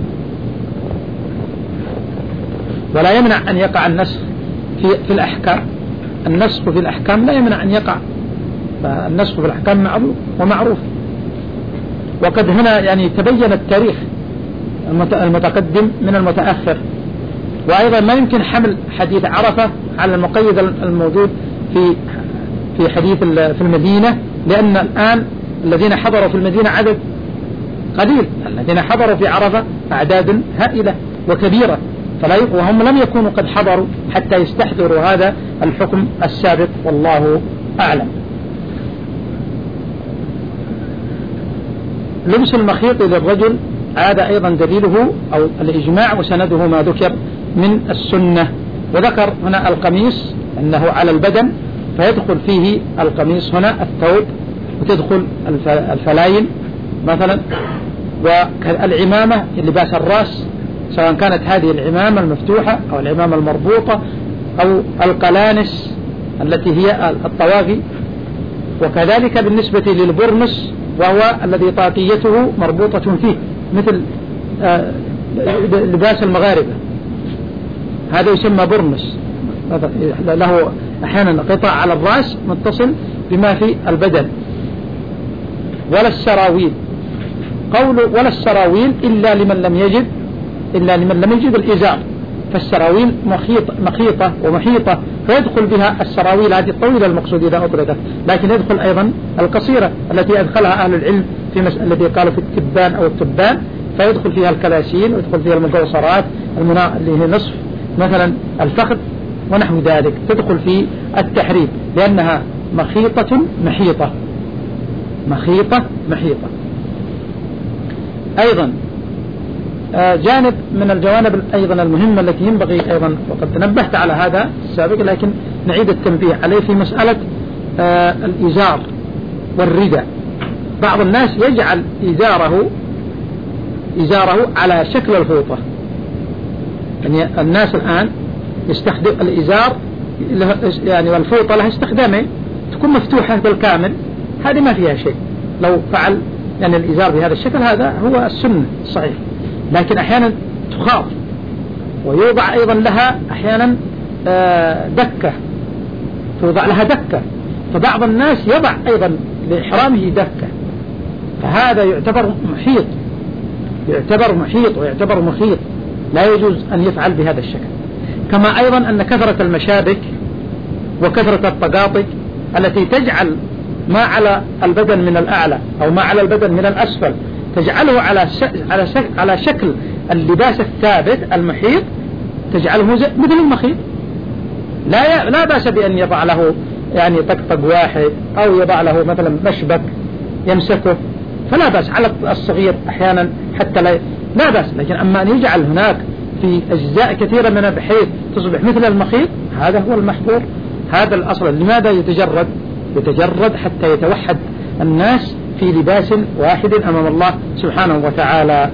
S1: ولا يمنع أن يقع النسخ في, في الأحكام. النسخ في الأحكام لا يمنع أن يقع، فالنسخ في الأحكام معروف ومعروف. وقد هنا يعني تبين التاريخ المتقدم من المتأخر. وأيضا ما يمكن حمل حديث عرفة على المقيد الموجود في في حديث في المدينة، لأن الآن الذين حضروا في المدينة عدد قليل. الذين حضروا في عرفة أعداد هائلة وكبيرة، فلا ي... وهم لم يكونوا قد حضروا حتى يستحضروا هذا الحكم السابق، والله أعلم. لبس المخيط للرجل هذا أيضا دليله أو الإجماع وسنده ما ذكر من السنة. وذكر هنا القميص أنه على البدن، فيدخل فيه القميص هنا الثوب، وتدخل الفلاين مثلا، والعمامة لباس الرأس، سواء كانت هذه العمامة المفتوحة أو العمامة المربوطة أو القلانس التي هي الطواغي. وكذلك بالنسبة للبرنس، وهو الذي طاقيته مربوطة فيه مثل لباس المغاربة، هذا يسمى برنس، له أحيانا قطع على الرأس متصل بما في البدن. ولا السراويل، قول ولا السراويل إلا لمن لم يجد إلا لمن لم يجد الإزار، فالسراويل مخيطة, مخيطة ومحيطة، فيدخل بها السراويل هذه الطويلة المقصود إذا أطلقت، لكن يدخل أيضا القصيرة التي أدخلها أهل العلم في مسألة التي قالوا في التبان أو التبان، فيدخل فيها الكلاسين ويدخل فيها المقوصرات المنا... اللي هي نصف مثلا الفخذ ونحو ذلك، تدخل في التحريم لأنها مخيطة محيطة مخيطة محيطة. أيضا جانب من الجوانب أيضا المهمة التي ينبغي أيضا، وقد تنبهت على هذا السابق لكن نعيد التنبيه عليه، في مسألة الإزار والرداء. بعض الناس يجعل إزاره إزاره على شكل الفوطة، يعني الناس الآن يستخدم الإزار يعني والفوطة لها استخدامين، تكون مفتوحة بالكامل، هذه ما فيها شيء لو فعل يعني الإزار بهذا الشكل، هذا هو السنة الصحيح. لكن أحيانا تخاط ويوضع أيضا لها أحيانا دكة، توضع لها دكة، فبعض الناس يضع أيضا لإحرامه دكة، فهذا يعتبر محيط يعتبر محيط ويعتبر مخيط، لا يجوز أن يفعل بهذا الشكل. كما أيضا أن كثرة المشابك وكثرة الطقاطق التي تجعل ما على البدن من الأعلى أو ما على البدن من الأسفل تجعله على على على شكل اللباس الثابت المحيط، تجعله مثل المخيط، لا لا بأس بأن يضع له يعني طقطق واحد أو يضع له مثلا مشبك يمسكه، فلا بأس على الصغير أحيانا حتى لا لا بأس. لكن أما أن يجعل هناك في أجزاء كثيرة من بحيث تصبح مثل المخيط، هذا هو المحظور، هذا الأصل. لماذا يتجرد يتجرد حتى يتوحد الناس في لباس واحد أمام الله سبحانه وتعالى.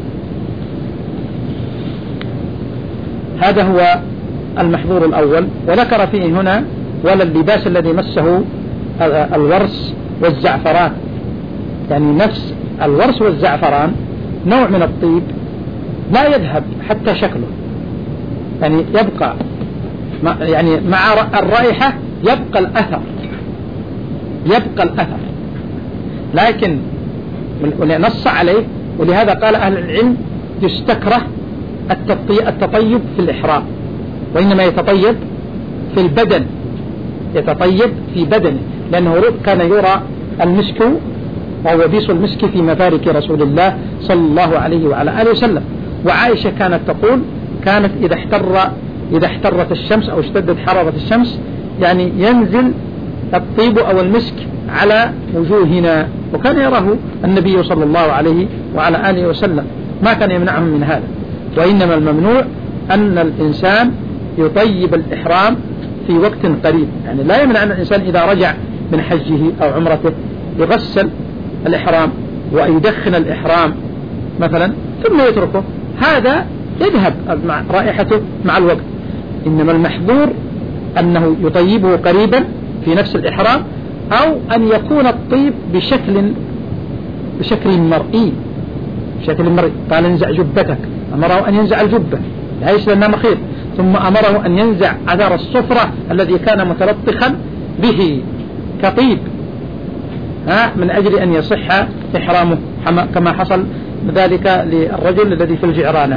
S1: هذا هو المحظور الأول. وذكر فيه هنا ولا اللباس الذي مسه الورس والزعفران، يعني نفس الورس والزعفران نوع من الطيب لا يذهب حتى شكله، يعني يبقى يعني مع الرائحة يبقى الأثر يبقى الأثر لكن نص عليه. ولهذا قال أهل العلم يستكره التطيب في الإحرام، وإنما يتطيب في البدن يتطيب في بدنه، لأنه كان يرى المسك وهو بيص المسك في مفارق رسول الله صلى الله عليه وعلى آله وسلم. وعائشة كانت تقول كانت إذا احتر إذا احترت الشمس أو اشتدت حرارة الشمس يعني ينزل الطيب أو المسك على وجوهنا، وكان يراه النبي صلى الله عليه وعلى آله وسلم، ما كان يمنعهم من هذا. وإنما الممنوع أن الإنسان يطيب الإحرام في وقت قريب، يعني لا يمنع أن الإنسان إذا رجع من حجه أو عمرته يغسل الإحرام ويدخن الإحرام مثلا ثم يتركه، هذا يذهب مع رائحته مع الوقت. إنما المحظور أنه يطيبه قريبا في نفس الإحرام، أو أن يكون الطيب بشكل بشكل مرئي بشكل مرئي قال انزع جبتك، أمره أن ينزع الجبة لا يشبه أنها مخيط، ثم أمره أن ينزع أثر الصفرة الذي كان متلطخا به كطيب ها من أجل أن يصح إحرامه، كما حصل ذلك للرجل الذي في الجعرانة.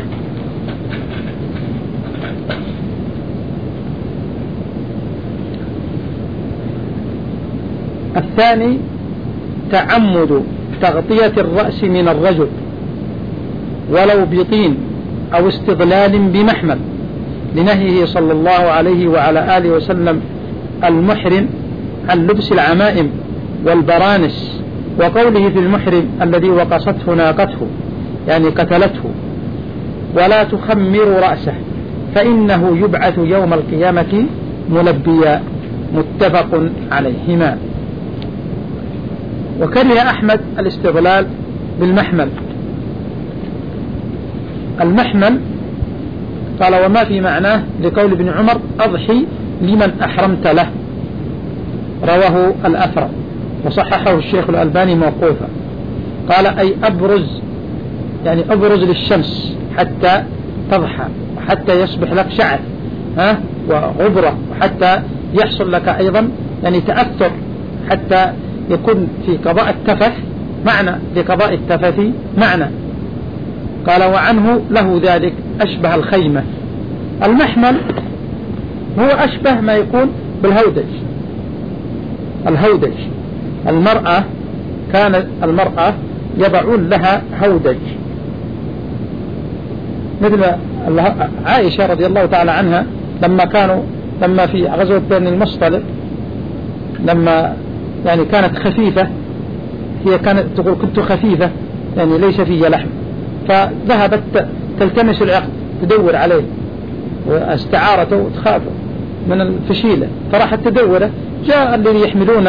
S1: الثاني تعمد تغطية الرأس من الرجل ولو بطين أو استضلال بمحمل، لنهيه صلى الله عليه وعلى آله وسلم المحرم عن لبس العمائم والبرانس، وقوله في المحرم الذي وقصته ناقته يعني قتلته: ولا تخمر رأسه فإنه يبعث يوم القيامة ملبيا، متفق عليهما. وكره أحمد الاستضلال بالمحمل. المحمل قال: وما في معناه لقول ابن عمر: أضحي لمن أحرمت له، رواه الأثرم وصححه الشيخ الألباني موقوفا. قال: أي أبرز، يعني أبرز للشمس حتى تضحى وحتى يصبح لك شعر ها وغبرة، وحتى يحصل لك أيضا يعني تأثر، حتى يكون في قضاء التفث معنى، لقضاء التفث معنى. قال: وعنه له ذلك أشبه الخيمة. المحمل هو أشبه ما يكون بالهودج. الهودج المرأة، كانت المرأة يضعون لها هودج، مثل عائشة رضي الله تعالى عنها لما كانوا لما في غزوة بني المصطلق، لما يعني كانت خفيفة، هي كانت تقول: كنت خفيفة يعني ليس في لحم، فذهبت تلتمس العقد تدور عليه واستعارته وتخاف من الفشيلة، فراحت تدوره. جاء الذي يحملون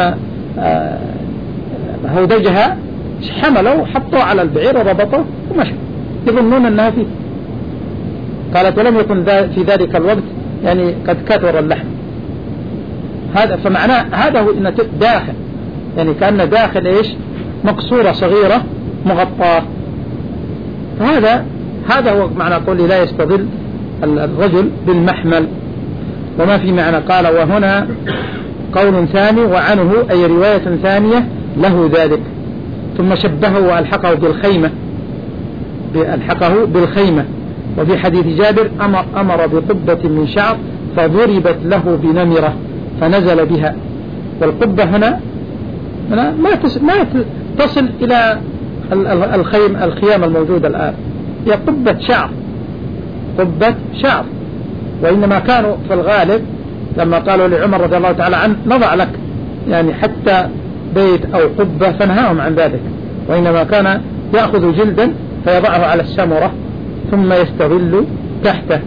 S1: هودجها حملوا حطوا على البعير وربطوا ومشوا يظنون أنها فيه. قالت: ولم يكن في ذلك الوقت يعني قد كثر اللحم. هذا فمعناه هذا هو إن داخل، يعني كأن داخل إيش مقصورة صغيرة مغطاة. فهذا هذا هو معنى قولي: لا يستظل الرجل بالمحمل. وما في معنى. قال: وهنا قول ثاني وعنه، أي رواية ثانية له ذلك. ثم شبهه وألحقه بالخيمة، ألحقه بالخيمة. وفي حديث جابر: أمر, أمر بقبة من شعر فضربت له بنمرة فنزل بها. والقبة هنا ما ما تصل إلى الخيم الخيام الموجودة الآن، هي قبة شعر، قبة شعر. وإنما كانوا في الغالب لما قالوا لعمر رضي الله تعالى عنه: نضع لك يعني حتى بيت أو قبة، فنهاهم عن ذلك. وإنما كان يأخذ جلدا فيضعه على السمرة ثم يستظل تحته،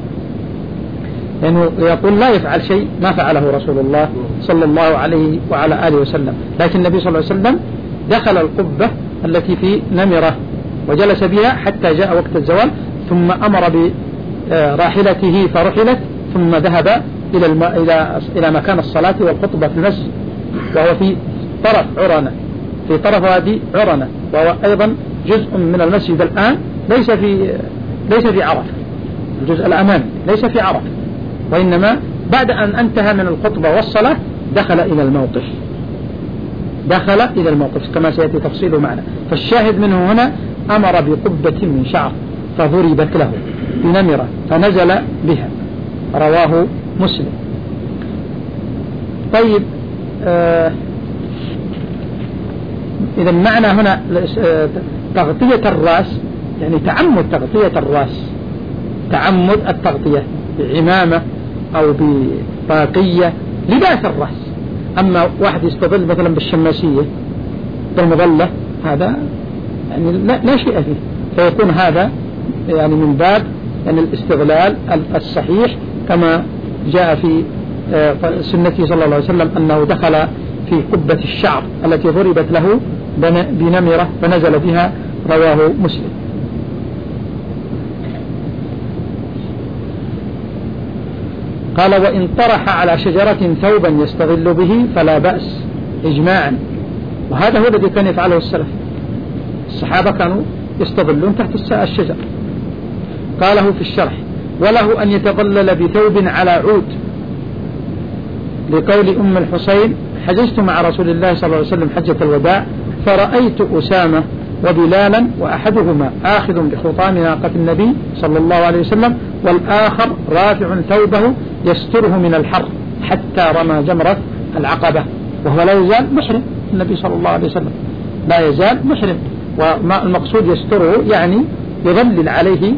S1: لأنه يعني يقول لا يفعل شيء ما فعله رسول الله صلى الله عليه وعلى آله وسلم. لكن النبي صلى الله عليه وسلم دخل القبة التي في نمرة وجلس بها حتى جاء وقت الزوال، ثم أمر براحلته فرحلت، ثم ذهب إلى الم... إلى إلى مكان الصلاة والخطبة في المسجد، وهو في طرف عرنة، في طرف وادي عرنة، وهو أيضا جزء من المسجد الآن، ليس في ليس في عرفة، الجزء الأمامي ليس في عرفة، وإنما بعد أن انتهى من الخطبة والصلاة دخل إلى الموقف، دخل إلى الموقف كما سيأتي تفصيله معنا. فالشاهد منه هنا: أمر بقبة من شعر فضربت له بنمرة فنزل بها، رواه مسلم. طيب، آه إذا معنى هنا تغطية الرأس يعني تعمد تغطية الرأس، تعمد التغطية بعمامة أو بطاقية، لباس الرأس. أما واحد يستظل مثلا بالشماسية بالمظلة، هذا يعني لا, لا شيء فيه، فيكون هذا يعني من باب يعني الاستغلال الصحيح، كما جاء في سنته صلى الله عليه وسلم أنه دخل في قبة الشعر التي ضربت له بنمرة فنزل بها، رواه مسلم. قال: وإن طرح على شجرة ثوبا يستظل به فلا بأس إجماعا. وهذا هو الذي كان يفعله السلف، الصحابة كانوا يستظلون تحت الشجر. قاله في الشرح: وله أن يتظلل بثوب على عود، لقول أم الحسين: حججت مع رسول الله صلى الله عليه وسلم حجة الوداع فرأيت أسامة وبلالا وأحدهما آخذ بخطام ناقة النبي صلى الله عليه وسلم، والآخر رافع ثوبه يستره من الحر حتى رمى جمرة العقبة، وهو لا يزال محرم النبي صلى الله عليه وسلم. لا يزال محرم. وما المقصود يستره يعني يظلل عليه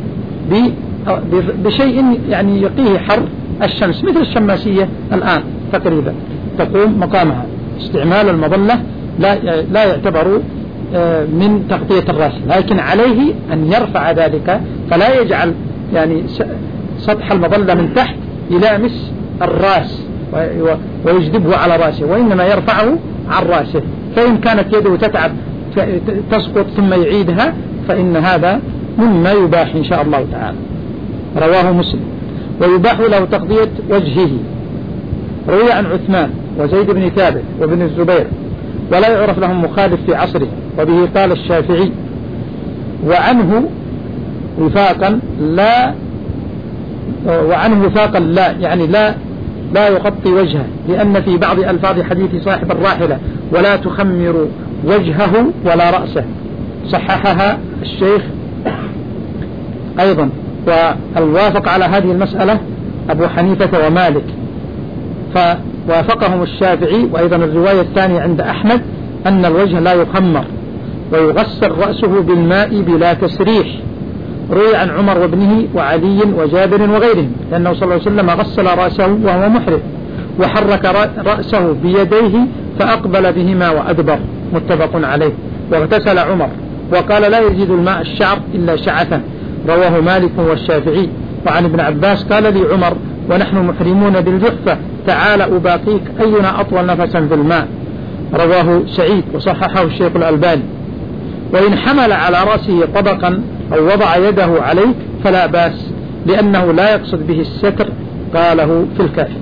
S1: بشيء يعني يقيه حر الشمس، مثل الشماسية الآن تقريبا تقوم مقامها. استعمال المظلة لا لا يعتبر من تغطية الرأس، لكن عليه أن يرفع ذلك، فلا يجعل يعني سطح المظلة من تحت يلامس الرأس ويجذبه على رأسه، وإنما يرفعه عن رأسه. فإن كانت يده تتعب تسقط ثم يعيدها فإن هذا مما يباح إن شاء الله تعالى. رواه مسلم. ويباح له تغطية وجهه. روي عن عثمان وزيد بن ثابت وابن الزبير، ولا يعرف لهم مخالف في عصره، وبه قال الشافعي. وعنه وفاقا لا وعنه وفاقا لا يعني لا لا يغطي وجهه، لأن في بعض ألفاظ حديث صاحب الراحلة ولا تخمر وجهه ولا رأسه صححها الشيخ أيضا. والوافق على هذه المسألة أبو حنيفة ومالك، فوافقهم الشافعي. وأيضا الرواية الثانية عند أحمد أن الوجه لا يخمر ويغسل رأسه بالماء بلا تسريح. روي عن عمر وابنه وعلي وجابر وغيرهم لأنه صلى الله عليه وسلم غسل رأسه وهو محرم، وحرك رأسه بيديه فأقبل بهما وأدبر، متفق عليه. واغتسل عمر وقال لا يزيد الماء الشعر إلا شعثا، رواه مالك والشافعي. وعن ابن عباس قال لي عمر ونحن محرمون بالجحفة تعال أباقيك أينا أطول نفسا في الماء، رواه سعيد وصححه الشيخ الألباني. وإن حمل على رأسه طبقا أو وضع يده عليه فلا بأس، لأنه لا يقصد به الستر، قاله في الكافي.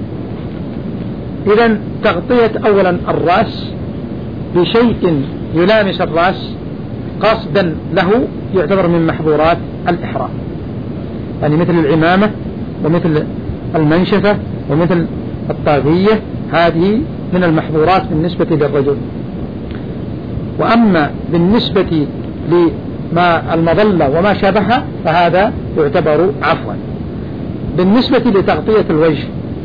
S1: إذن تغطية أولا الرأس بشيء يلامس الرأس قصدا له يعتبر من محظورات الإحرام، يعني مثل العمامة ومثل المنشفة ومثل الطاغية، هذه من المحظورات بالنسبة للرجل. وأما بالنسبة لما المظلة وما شابهها فهذا يعتبر عفوا. بالنسبة لتغطية الوجه،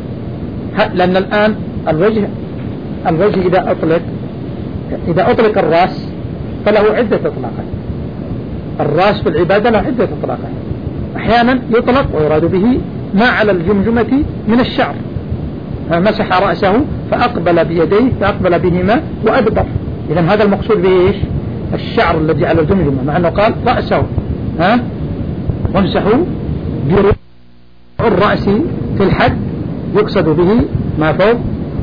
S1: لأن الآن الوجه الوجه إذا أطلق إذا أطلق الرأس فله عدة إطلاقات. الرأس في العبادة له عدة إطلاقات، أحيانا يطلق ويراد به ما على الجمجمة من الشعر، فمسح رأسه فأقبل بيديه فأقبل بهما وأدبر، إذن هذا المقصود به إيش؟ الشعر الذي على الجمجمة، مع أنه قال رأسه ها وامسحوا برؤوس الرأس في الحد، يقصد به ما فوق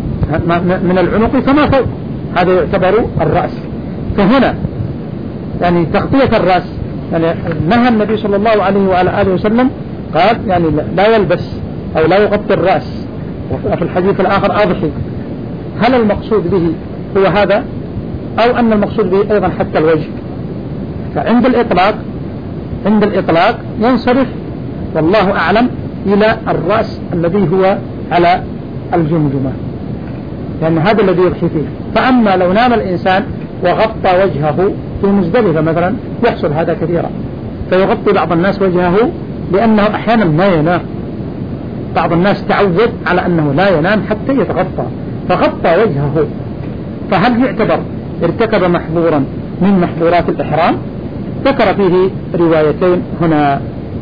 S1: من العنق فما فوق، هذا يعتبر الرأس. فهنا يعني تغطية الرأس يعني نهى النبي صلى الله عليه وعلى آله وسلم، قال يعني لا يلبس أو لا يغطي الرأس، وفي الحديث الآخر أضحي. هل المقصود به هو هذا أو أن المقصود به أيضا حتى الوجه؟ فعند الإطلاق عند الإطلاق ينصرف والله أعلم إلى الرأس الذي هو على الجمجمة، لأن هذا الذي يضحي فيه. فأما لو نام الإنسان وغطى وجهه في مزدلفة مثلا يحصل هذا كثيرا، فيغطي بعض الناس وجهه لأنه أحيانا ما ينام. بعض الناس تعود على أنه لا ينام حتى يتغطى فغطى وجهه، فهل يعتبر ارتكب محظورا من محظورات الإحرام؟ ذكر فيه روايتين هنا.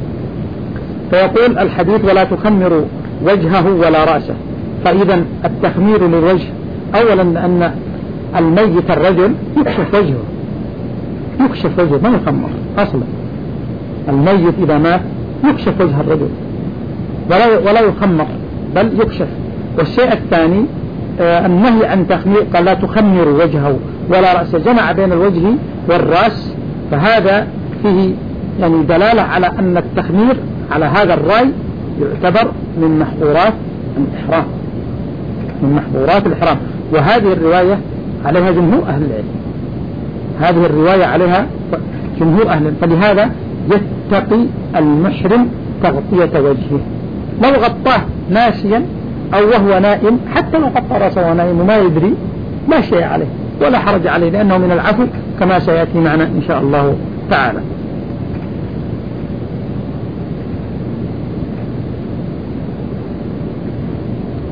S1: فيقول الحديث ولا تخمر وجهه ولا رأسه. فإذا التخمير للوجه أولا أن الميت الرجل يكشف وجهه يكشف وجهه ما يخمر أصلا. الميت إذا مات يكشف وجه الرجل ولا, ولا يخمر بل يكشف. والشيء الثاني آه النهي عن تخمير، قال لا تخمر وجهه ولا رأسه، جمع بين الوجه والرأس، فهذا فيه يعني دلالة على أن التخمير على هذا الرأي يعتبر من محظورات الإحرام من محظورات الإحرام. وهذه الرواية عليها جمهور أهل العلم هذه الرواية عليها جمهور أهل العلم فلهذا يتقي المحرم تغطية وجهه. لو غطاه ناسيا أو وهو نائم، حتى لو غطى رأسه وهو نائم وما يدري لا شيء عليه ولا حرج عليه، لأنه من العفو كما سيأتي معنا إن شاء الله تعالى.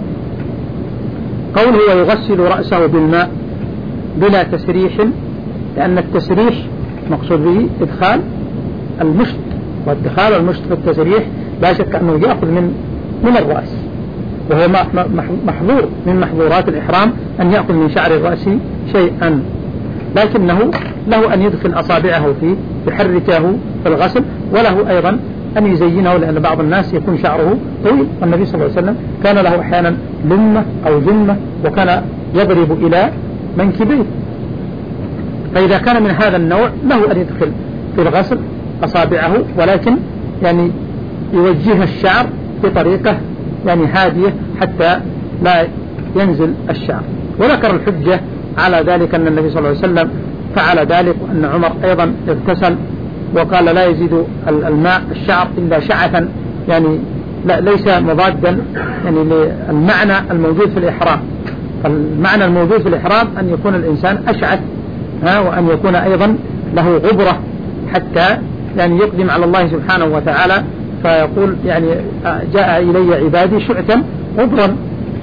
S1: قوله ويغسل رأسه بالماء بلا تسريح، لأن التسريح مقصود به إدخال المشط، وادخال المشط في التسريح لا شك أنه يأخذ من من الرأس، وهو محظور من محظورات الإحرام أن يأخذ من شعر الرأس شيئا، لكنه له أن يدخل أصابعه فيه يحركه في الغسل، وله أيضا أن يزينه، لأن بعض الناس يكون شعره طويل، والنبي صلى الله عليه وسلم كان له أحيانا لمة أو جمة وكان يضرب إلى منكبيه، فإذا كان من هذا النوع له أن يدخل في الغسل أصابعه، ولكن يعني يوجه الشعر بطريقة يعني هادية حتى لا ينزل الشعر. وذكر الحجة على ذلك أن النبي صلى الله عليه وسلم فعل ذلك، وأن عمر أيضا اغتسل وقال لا يزيد الماء الشعر إلا شعثا، يعني لا ليس مضادا يعني للمعنى الموجود في الإحرام. فالمعنى الموجود في الإحرام أن يكون الإنسان أشعث، ها، وأن يكون أيضا له غبرة حتى يعني يقدم على الله سبحانه وتعالى فيقول يعني جاء إلي عبادي شعثا غبرا.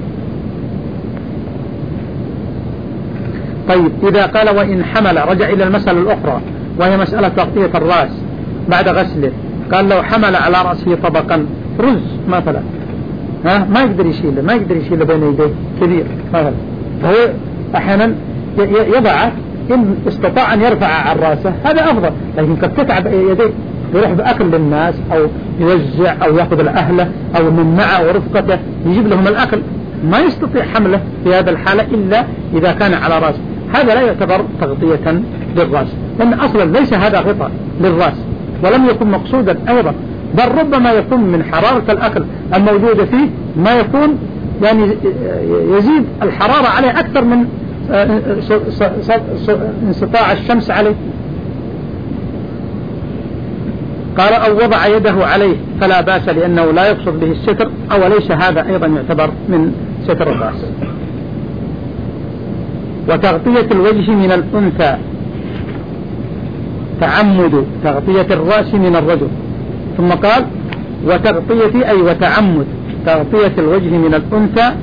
S1: طيب إذا قال وإن حمل، رجع إلى المسألة الأخرى وهي مسألة تغطية الرأس بعد غسله. قال لو حمل على رأسه طبقا رز مثلا، ها، ما يقدر يشيله ما يقدر يشيله بين يديه كبير مثلا، فهو أحيانا يضعه إن استطاع أن يرفع عن رأسه هذا أفضل، لكن قد تتعب يديه يروح بأكل للناس أو يوزع أو يأخذ الأهل أو من معه ورفقته يجيب لهم الأكل، ما يستطيع حمله في هذا الحالة إلا إذا كان على رأسه، هذا لا يعتبر تغطية للرأس، لأن أصلا ليس هذا غطاء للرأس ولم يكن مقصودا أيضا، بل ربما يكون من حرارة الأكل الموجودة فيه ما يكون يعني يزيد الحرارة عليه أكثر من انسطاع الشمس عليه. قال أو وضع يده عليه فلا بأس، لأنه لا يقصد به الستر، أو ليس هذا أيضا يعتبر من ستر الرأس. وتغطية الوجه من الأنثى، تعمد تغطية الرأس من الرجل. ثم قال وتغطية أي وتعمد تغطية الوجه من الأنثى،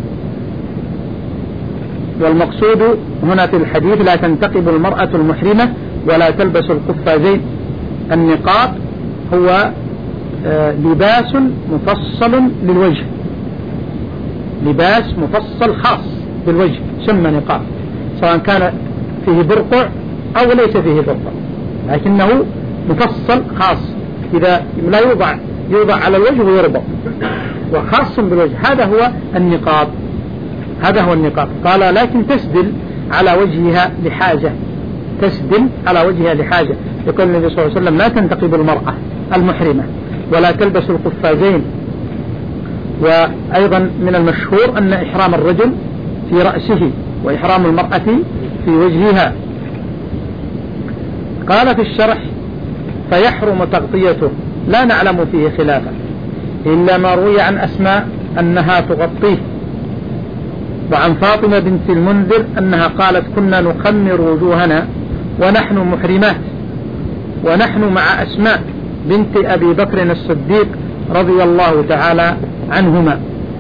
S1: والمقصود هنا في الحديث لا تنتقب المرأة المحرمة ولا تلبس القفازين. النقاب هو لباس مفصل للوجه، لباس مفصل خاص بالوجه سمى نقاب، سواء كان فيه برقع أو ليس فيه برقع، لكنه مفصل خاص، إذا لا يوضع يوضع على الوجه ويربط، وخاص بالوجه، هذا هو النقاب، هذا هو النقاب. قال لكن تسدل على وجهها لحاجة، تسدل على وجهها لحاجة، يقول النبي صلى الله عليه وسلم لا تنتقب المرأة المحرمة ولا تلبس القفازين. وأيضا من المشهور أن إحرام الرجل في رأسه وإحرام المرأة في وجهها. قال في الشرح فيحرم تغطيته، لا نعلم فيه خلافا إلا ما روي عن أسماء أنها تغطيه، وعن فاطمة بنت المنذر أنها قالت كنا نخمر وجوهنا ونحن محرمات، ونحن مع أسماء بنت أبي بكر الصديق رضي الله تعالى عنهما.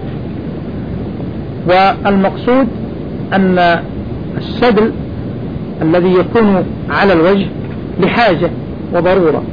S1: والمقصود أن السدل الذي يكون على الوجه لحاجة وضرورة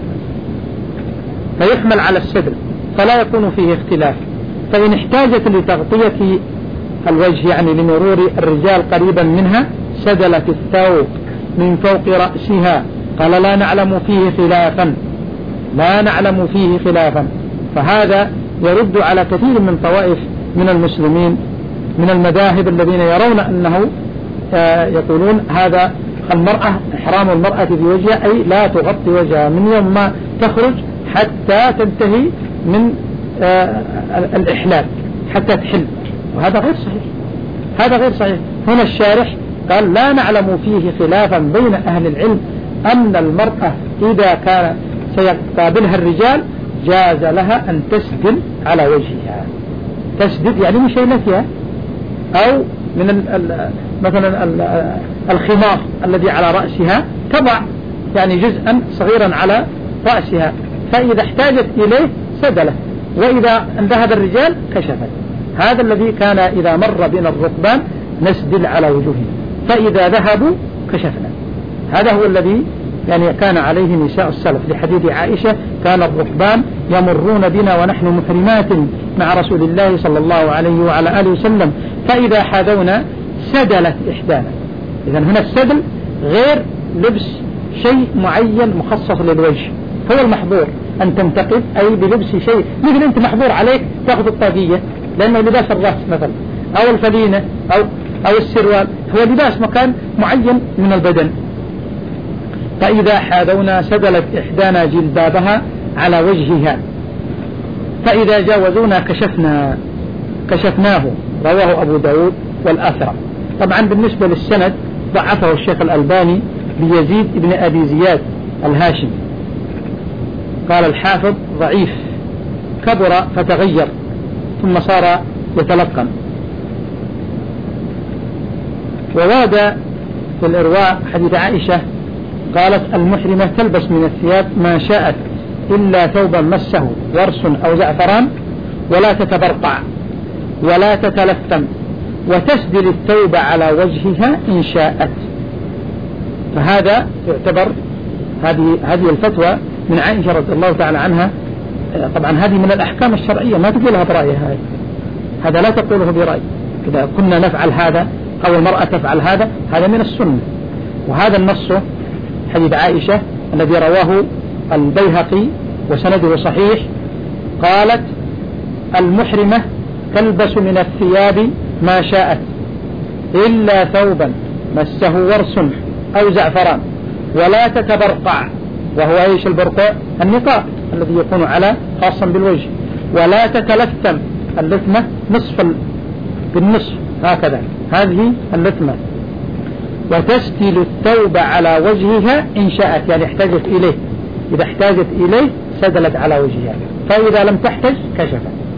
S1: فيحمل على السدل، فلا يكون فيه اختلاف. فإن احتاجت لتغطية الوجه يعني لمرور الرجال قريبا منها سدلت الثوب من فوق رأسها، قال لا نعلم فيه خلافا، لا نعلم فيه خلافا. فهذا يرد على كثير من طوائف من المسلمين من المذاهب الذين يرون أنه يقولون هذا المرأة إحرام المرأة في وجهها أي لا تغطي وجهها من يوم ما تخرج حتى تنتهي من الإحلال حتى تحل، وهذا غير صحيح، هذا غير صحيح. هنا الشارح قال لا نعلم فيه خلافا بين أهل العلم أن المرأة إذا كان سيقابلها الرجال جاز لها أن تسدل على وجهها، تسدل يعني من شيلتها أو من ال ال مثلا ال الخمار الذي على رأسها تضع يعني جزءا صغيرا على رأسها، فإذا احتاجت إليه سدله، وإذا ذهب الرجال كشفت. هذا الذي كان إذا مر بنا الركبان نسدل على وجوهنا، فإذا ذهبوا كشفنا. هذا هو الذي يعني كان عليه نساء السلف، لحديث عائشة كان الركبان يمرون بنا ونحن محرمات مع رسول الله صلى الله عليه وعلى آله وسلم، فإذا حاذونا سدلت إحدانا. إذن هنا السدل غير لبس شيء معين مخصص للوجه، هو المحظور أن تنتقد أي بلبس شيء، مثل أنت محظور عليك تأخذ الطاقية لأنه لباس الرأس مثلا، أو الفلينة أو, أو السروال، هو لباس مكان معين من البدن. فإذا حاذونا سدلت إحدانا جلبابها على وجهها، فإذا جاوزونا كشفنا كشفناه. رواه أبو داود والآثرة. طبعا بالنسبة للسند ضعفه الشيخ الألباني بيزيد ابن أبي زياد الهاشمي، قال الحافظ ضعيف، كبر فتغير ثم صار يتلقن. وورد في الإرواء حديث عائشة قالت المحرمة تلبس من الثياب ما شاءت إلا ثوبا مسه ورس أو زعفران، ولا تتبرقع ولا تتلثم، وتسدل الثوب على وجهها إن شاءت. فهذا يعتبر هذه هذه الفتوى من عائشة رضي الله تعالى عنها. طبعا هذه من الأحكام الشرعية، ما تقولها برأيها، هذا لا تقوله برأي. إذا كنا نفعل هذا أو المرأة تفعل هذا، هذا من السنة. وهذا النص حديث عائشة الذي رواه البيهقي وسنده صحيح، قالت المحرمة تلبس من الثياب ما شاءت إلا ثوبا مسه ورس أو زعفران، ولا تتبرقع، وهو ايش البرقع؟ النقاب الذي يكون على خاصا بالوجه، ولا تتلثم، اللثمة نصف بالنصف هكذا، هذه اللثمة، وتستل الثوب على وجهها إن شاءت، يعني احتاجت إليه، إذا احتاجت إليه سدلت على وجهها، فإذا لم تحتج كشفت.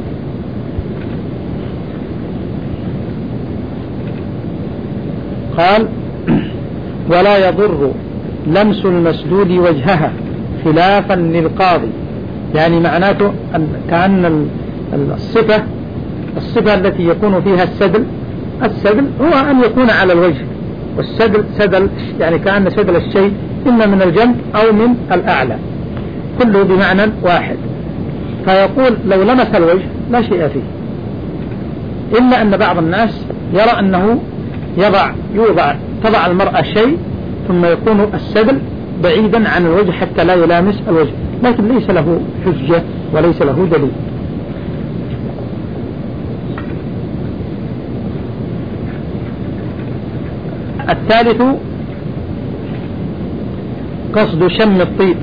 S1: قال ولا يضر لمس المسدود وجهها خلافا للقاضي، يعني معناته أن كأن الصفة الصفة التي يكون فيها السدل السدل هو أن يكون على الوجه، والسدل سدل يعني كأن سدل الشيء إما من الجنب أو من الأعلى، كله بمعنى واحد. فيقول لو لمس الوجه لا شيء فيه، إلا أن بعض الناس يرى أنه يضع يوضع تضع المرأة شيء ثم يكون السدل بعيدا عن الوجه حتى لا يلامس الوجه، لكن ليس له حجة وليس له دليل. الثالث قصد شم الطيب،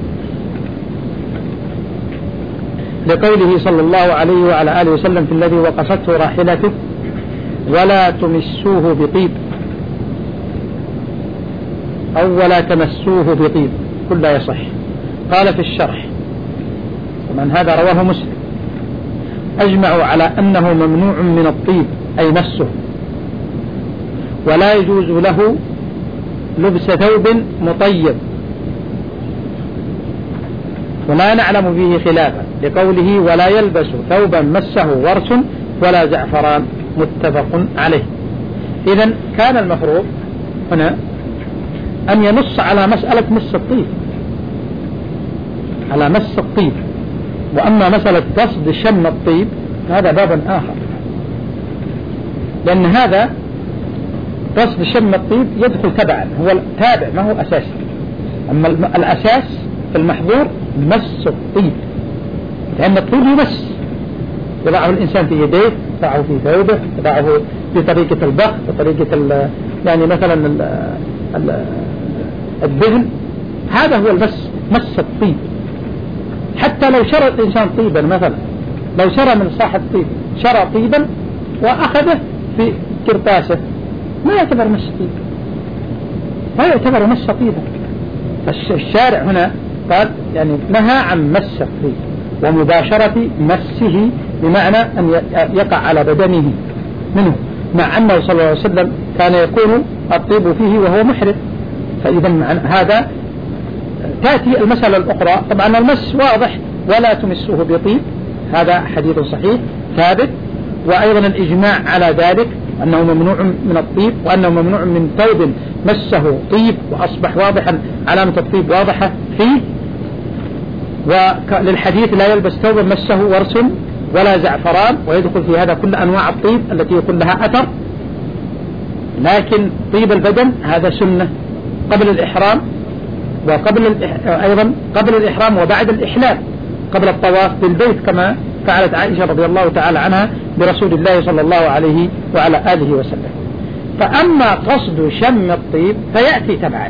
S1: لقوله صلى الله عليه وعلى آله وسلم في الذي وقصته راحلته ولا تمسوه بطيب، أو ولا تمسوه بطيب، كل لا يصح. قال في الشرح ومن هذا رواه مسلم أجمعوا على أنه ممنوع من الطيب أي مسه، ولا يجوز له لبس ثوب مطيب، ولا نعلم فيه خلافا، لقوله ولا يلبس ثوبا مسه ورس ولا زعفران، متفق عليه. إذن كان المفروض هنا أن ينص على مسألة مس الطيب، على مس الطيب، وأما مسألة قصد شم الطيب هذا باب آخر، لأن هذا قصد شم الطيب يدخل تبعا، هو تابع ما هو أساسي. أما الأساس في المحظور مس الطيب، لأن الطيب يمس، يضعه الإنسان في يديه، يضعه في ثوبه، يضعه بطريقة البخ، بطريقة يعني مثلا ال ال الدهن، هذا هو المس، مس الطيب. حتى لو شرى الإنسان طيبا مثلا، لو شرى من صاحب طيب شرى طيبا وأخذه في كرطاسه ما يعتبر مس طيب، ما يعتبر مس طيبا. الشارع هنا قال يعني نهى عن مس الطيب ومباشرة مسه، بمعنى أن يقع على بدنه منه، مع أنه صلى الله عليه وسلم كان يكون الطيب فيه وهو محرم. فإذا هذا تأتي المسألة الأخرى. طبعا المس واضح، ولا تمسوه بطيب، هذا حديث صحيح ثابت، وأيضا الإجماع على ذلك أنه ممنوع من الطيب، وأنه ممنوع من ثوب مسه طيب وأصبح واضحا علامة الطيب واضحة فيه. وللحديث لا يلبس ثوبا مسه ورس ولا زعفران، ويدخل في هذا كل أنواع الطيب التي يكون لها أثر. لكن طيب البدن هذا سنة قبل الإحرام، وقبل الإح... أيضا قبل الإحرام وبعد الإحلال، قبل الطواف بالبيت كما فعلت عائشة رضي الله تعالى عنها برسول الله صلى الله عليه وعلى آله وسلم. فأما قصد شم الطيب فيأتي تبعا،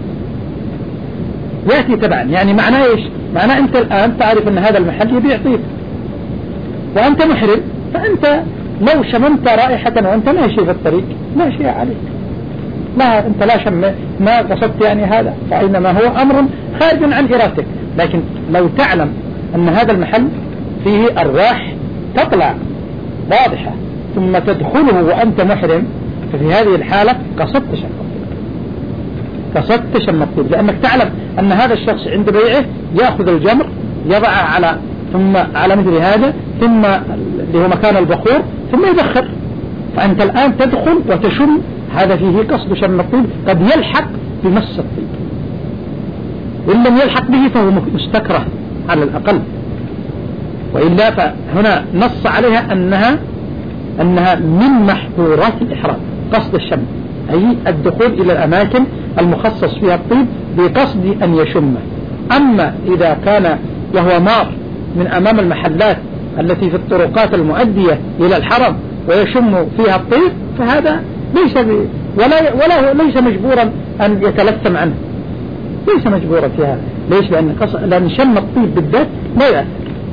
S1: يأتي تبعا يعني معناه إيش؟ معناه أنت الآن تعرف أن هذا المحل يبيع طيب وأنت محرم، فأنت لو شممت رائحة وأنت ماشي في الطريق لا شيء عليك، لا أنت لا شم ما قصدت يعني هذا، فإنما هو أمر خارج عن إرادتك. لكن لو تعلم أن هذا المحل فيه أرواح تطلع واضحة ثم تدخله وأنت محرم، ففي هذه الحالة قصدت شم الطيب، قصدت شم الطيب، لأنك تعلم أن هذا الشخص عند بيعه يأخذ الجمر يضعه على ثم على مثل هذا ثم اللي هو مكان البخور ثم يبخر، فأنت الآن تدخل وتشم، هذا فيه قصد شم الطيب قد يلحق بمس الطيب، وإن لم يلحق به فهو مستكره على الأقل، وإلا فهنا نص عليها أنها أنها من محظورات الإحرام قصد الشم، أي الدخول إلى الأماكن المخصص فيها الطيب بقصد أن يشمه. أما إذا كان وهو مار من أمام المحلات التي في الطرقات المؤدية إلى الحرم ويشم فيها الطيب فهذا ليس ب... ولا ولا ليس مجبورا أن يتلثم عنه، ليس مجبورا فيها. ليش؟ لأن قص... لأن شم الطيب بالذات لا يأثر.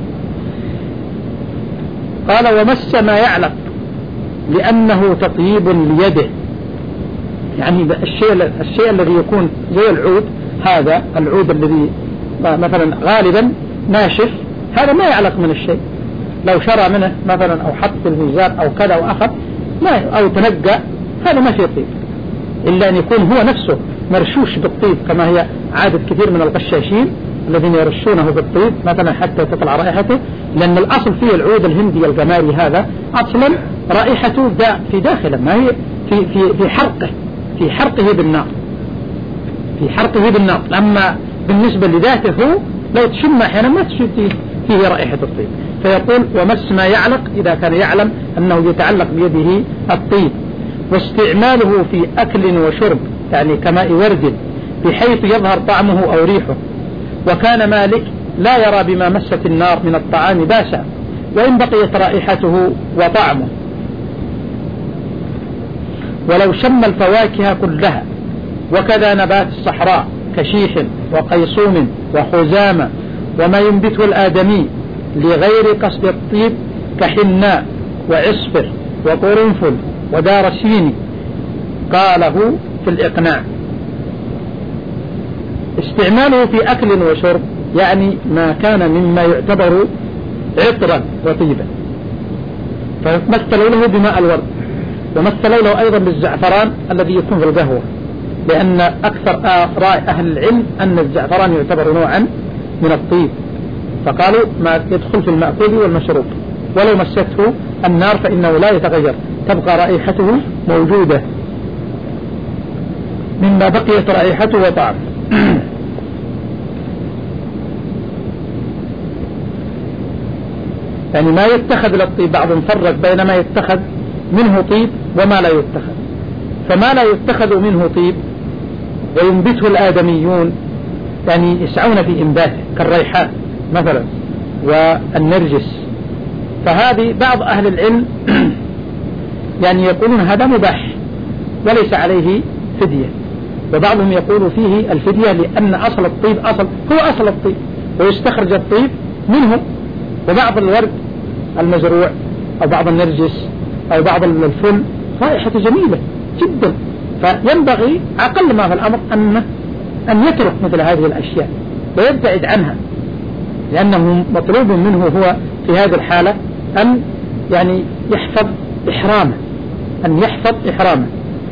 S1: قال ومس ما يعلق لأنه تطيب ليده، يعني الشيء الشيء الذي يكون زي العود، هذا العود الذي مثلا غالبا ناشف هذا ما يعلق من الشيء، لو شرى منه مثلا أو حط في الميزان أو كذا وأخذ ما أو تنقى هذا ما فيه طيب، إلا أن يكون هو نفسه مرشوش بالطيب كما هي عادة كثير من الغشاشين الذين يرشونه بالطيب مثلا حتى تطلع رائحته، لأن الأصل فيه العود الهندي الجمالي هذا أصلا رائحته دا في داخله، ما هي في في في حرقه في حرقه بالنار في حرقه بالنار. أما بالنسبة لذاته لو تشم أحيانا ما تشم فيه رائحة الطيب. فيقول ومس ما يعلق إذا كان يعلم أنه يتعلق بيده الطيب، واستعماله في أكل وشرب يعني كماء ورد بحيث يظهر طعمه أو ريحه. وكان مالك لا يرى بما مست النار من الطعام باسا وإن بقيت رائحته وطعمه، ولو شم الفواكه كلها، وكذا نبات الصحراء كشيح وقيصوم وخزامة وما ينبته الآدمي لغير قصد الطيب كحناء وعصفر وقرنفل ودارسيني، قاله في الإقناع. استعماله في أكل وشرب يعني ما كان مما يعتبر عطرا وطيبا، فمثلوا له بماء الورد، ومثلوا له أيضا بالزعفران الذي يكون في القهوة، لأن أكثر آراء أهل العلم أن الزعفران يعتبر نوعا من الطيب، فقالوا ما يدخل في المأكول والمشروب، ولو مسته النار فإنه لا يتغير، تبقى رائحته موجودة مما بقيت رائحته وطعم. يعني ما يتخذ للطيب، بعض مفرق بين ما يتخذ منه طيب وما لا يتخذ، فما لا يتخذ منه طيب وينبته الآدميون يعني يسعون في إنباته كالريحان مثلا والنرجس، فهذه بعض أهل العلم يعني يقولون هذا مباح وليس عليه فدية، وبعضهم يقول فيه الفدية لأن أصل الطيب أصل هو أصل الطيب ويستخرج الطيب منه. وبعض الورد المزروع أو بعض النرجس أو بعض الفل رائحة جميلة جدا، فينبغي أقل ما في الأمر أن أن يترك مثل هذه الأشياء ويبتعد عنها، لأنه مطلوب منه هو في هذه الحالة أن يعني يحفظ إحرامه أن يحفظ إحرامه.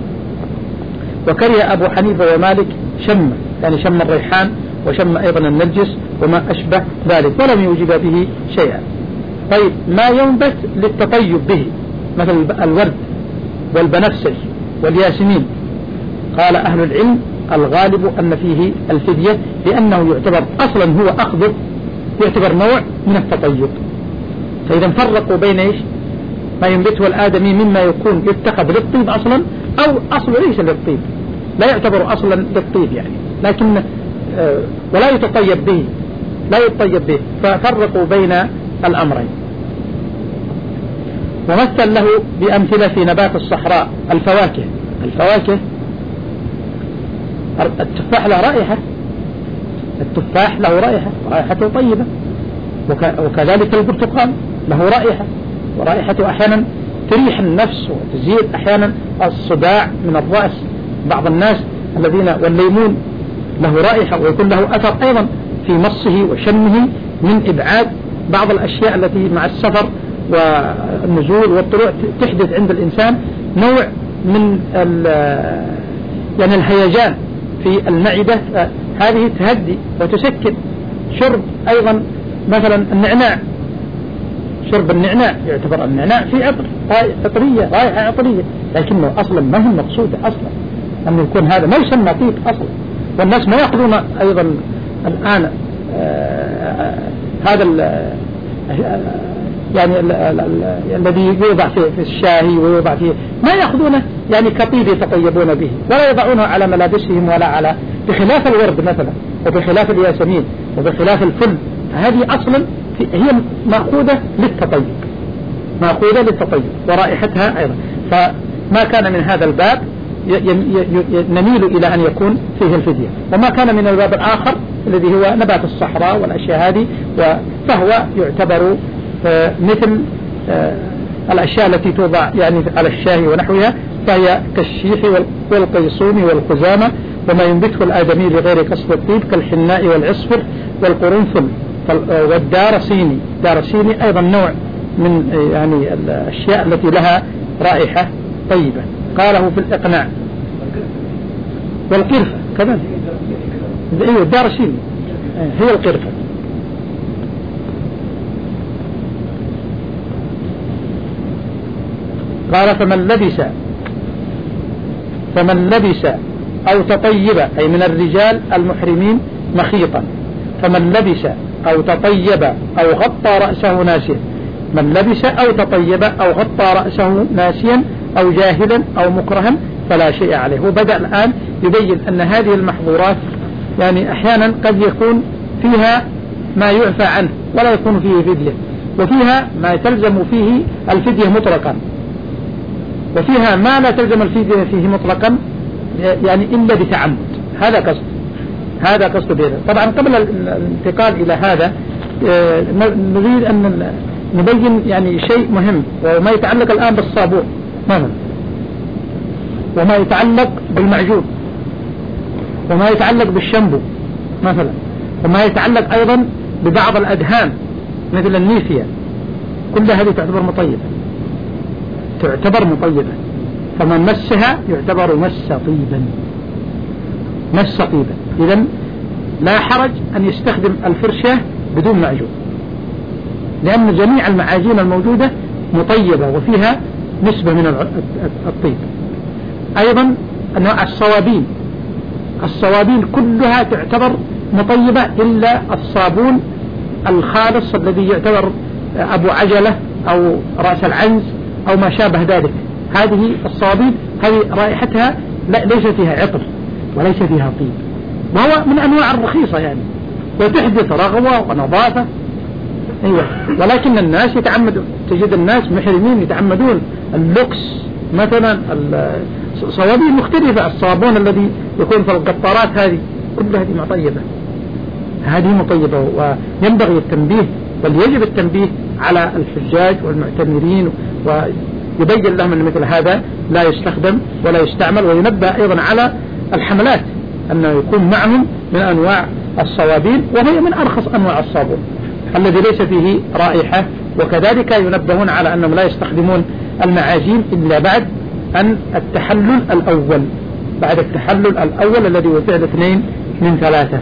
S1: وكره أبو حنيفة ومالك شم يعني شم الريحان وشم أيضا النرجس وما أشبه ذلك ولم يوجب به شيئا. طيب ما ينبت للتطيب به مثل الورد والبنفسج والياسمين. قال أهل العلم الغالب أن فيه الفدية، لأنه يعتبر أصلا هو أخذه يعتبر نوع من التطيب. فإذا فرقوا بين إيش ما ينبته الآدمي مما يكون يتخذ للطيب أصلا أو أصل ليس للطيب، لا يعتبر أصلا للطيب يعني، لكن آه ولا يتطيب به لا يتطيب به ففرقوا بين الأمرين. ومثل له بأمثلة في نبات الصحراء الفواكه. الفواكه التفاح له رائحة، التفاح له رائحة رائحته طيبة، وكذلك البرتقال له رائحة، ورائحته أحيانا تريح النفس وتزيد أحيانا الصداع من الرأس بعض الناس الذين، والليمون له رائحة ويكون له أثر أيضا في مصه وشمه من إبعاد بعض الأشياء التي مع السفر والنزول والطلوع تحدث عند الإنسان نوع من يعني الهيجان في المعدة، هذه تهدي وتسكن. شرب أيضا مثلا النعناع، شرب النعناع يعتبر النعناع في عطر عطرية رائحة عطرية، لكنه أصلا ما هو مقصود أصلا أن يكون هذا، ما يسمى طيب أصلا. والناس ما يأخذون أيضا الآن آه هذا يعني الذي يوضع في الشاهي ويوضع فيه ما يأخذونه يعني كطيب يتطيبون به، ولا يضعونه على ملابسهم ولا على، بخلاف الورد مثلا وبخلاف الياسمين وبخلاف الفل، هذه أصلا هي مأخوذة للتطيب، مأخوذة للتطيب ورائحتها أيضا. فما كان من هذا الباب نميل إلى أن يكون فيه الفدية، وما كان من الباب الآخر الذي هو نبات الصحراء والأشياء هذه فهو يعتبر مثل الأشياء التي توضع يعني على الشاي ونحوها، فهي كالشيح والقيصون والخزامة وما ينبته الآدمي لغير قصد الطيب كالحناء والعصفر والقرنفل والدارسيني. دارسيني أيضا نوع من يعني الأشياء التي لها رائحة طيبة. قاله في الإقناع. والقرفة كذلك، ايوه الدارسيني هي القرفة. قال فمن لبس فمن لبس أو تطيب، أي من الرجال المحرمين مخيطا، فمن لبس أو تطيب أو غطى رأسه ناسيا، من لبس أو تطيب أو غطى رأسه ناسيا أو جاهلا أو مكرها فلا شيء عليه. وبدأ الآن يبين أن هذه المحظورات يعني أحيانا قد يكون فيها ما يعفى عنه ولا يكون فيه فدية، وفيها ما تلزم فيه الفدية مطلقا، وفيها ما لا تلزم الفدية فيه مطلقا يعني إلا بتعمد. هذا قصد هذا قصد بهذا. طبعا قبل الانتقال إلى هذا نريد أن نبين يعني شيء مهم، وما يتعلق الآن بالصابون مثلا، وما يتعلق بالمعجون، وما يتعلق بالشامبو مثلا، وما يتعلق أيضا ببعض الأدهان مثل النيفيا، كل هذه تعتبر مطيبة تعتبر مطيبة فمن مسها يعتبر مس طيبا مس طيبا. إذن لا حرج أن يستخدم الفرشة بدون معجون، لأن جميع المعاجين الموجودة مطيبة وفيها نسبة من الطيب. أيضا أنواع الصوابين الصوابين كلها تعتبر مطيبة إلا الصابون الخالص الذي يعتبر أبو عجلة أو رأس العنز أو ما شابه ذلك. هذه الصوابين هذه رائحتها ليس فيها عطر وليس فيها طيب، وهو من أنواع الرخيصة يعني، وتحدث رغوة ونظافة. أيوة. ولكن الناس يتعمدون، تجد الناس محرمين يتعمدون اللوكس مثلا، صوابين مختلفة، الصابون الذي يكون في القطارات هذه كل هذه مطيبة هذه مطيبة وينبغي التنبيه، بل يجب التنبيه على الحجاج والمعتمرين، ويبين لهم أن مثل هذا لا يستخدم ولا يستعمل. وينبه أيضا على الحملات أنه يكون معهم من أنواع الصوابين، وهي من أرخص أنواع الصابون الذي ليس فيه رائحة. وكذلك ينبهون على أنهم لا يستخدمون المعاجين إلا بعد أن التحلل الأول بعد التحلل الأول الذي هو فعل اثنين من ثلاثة.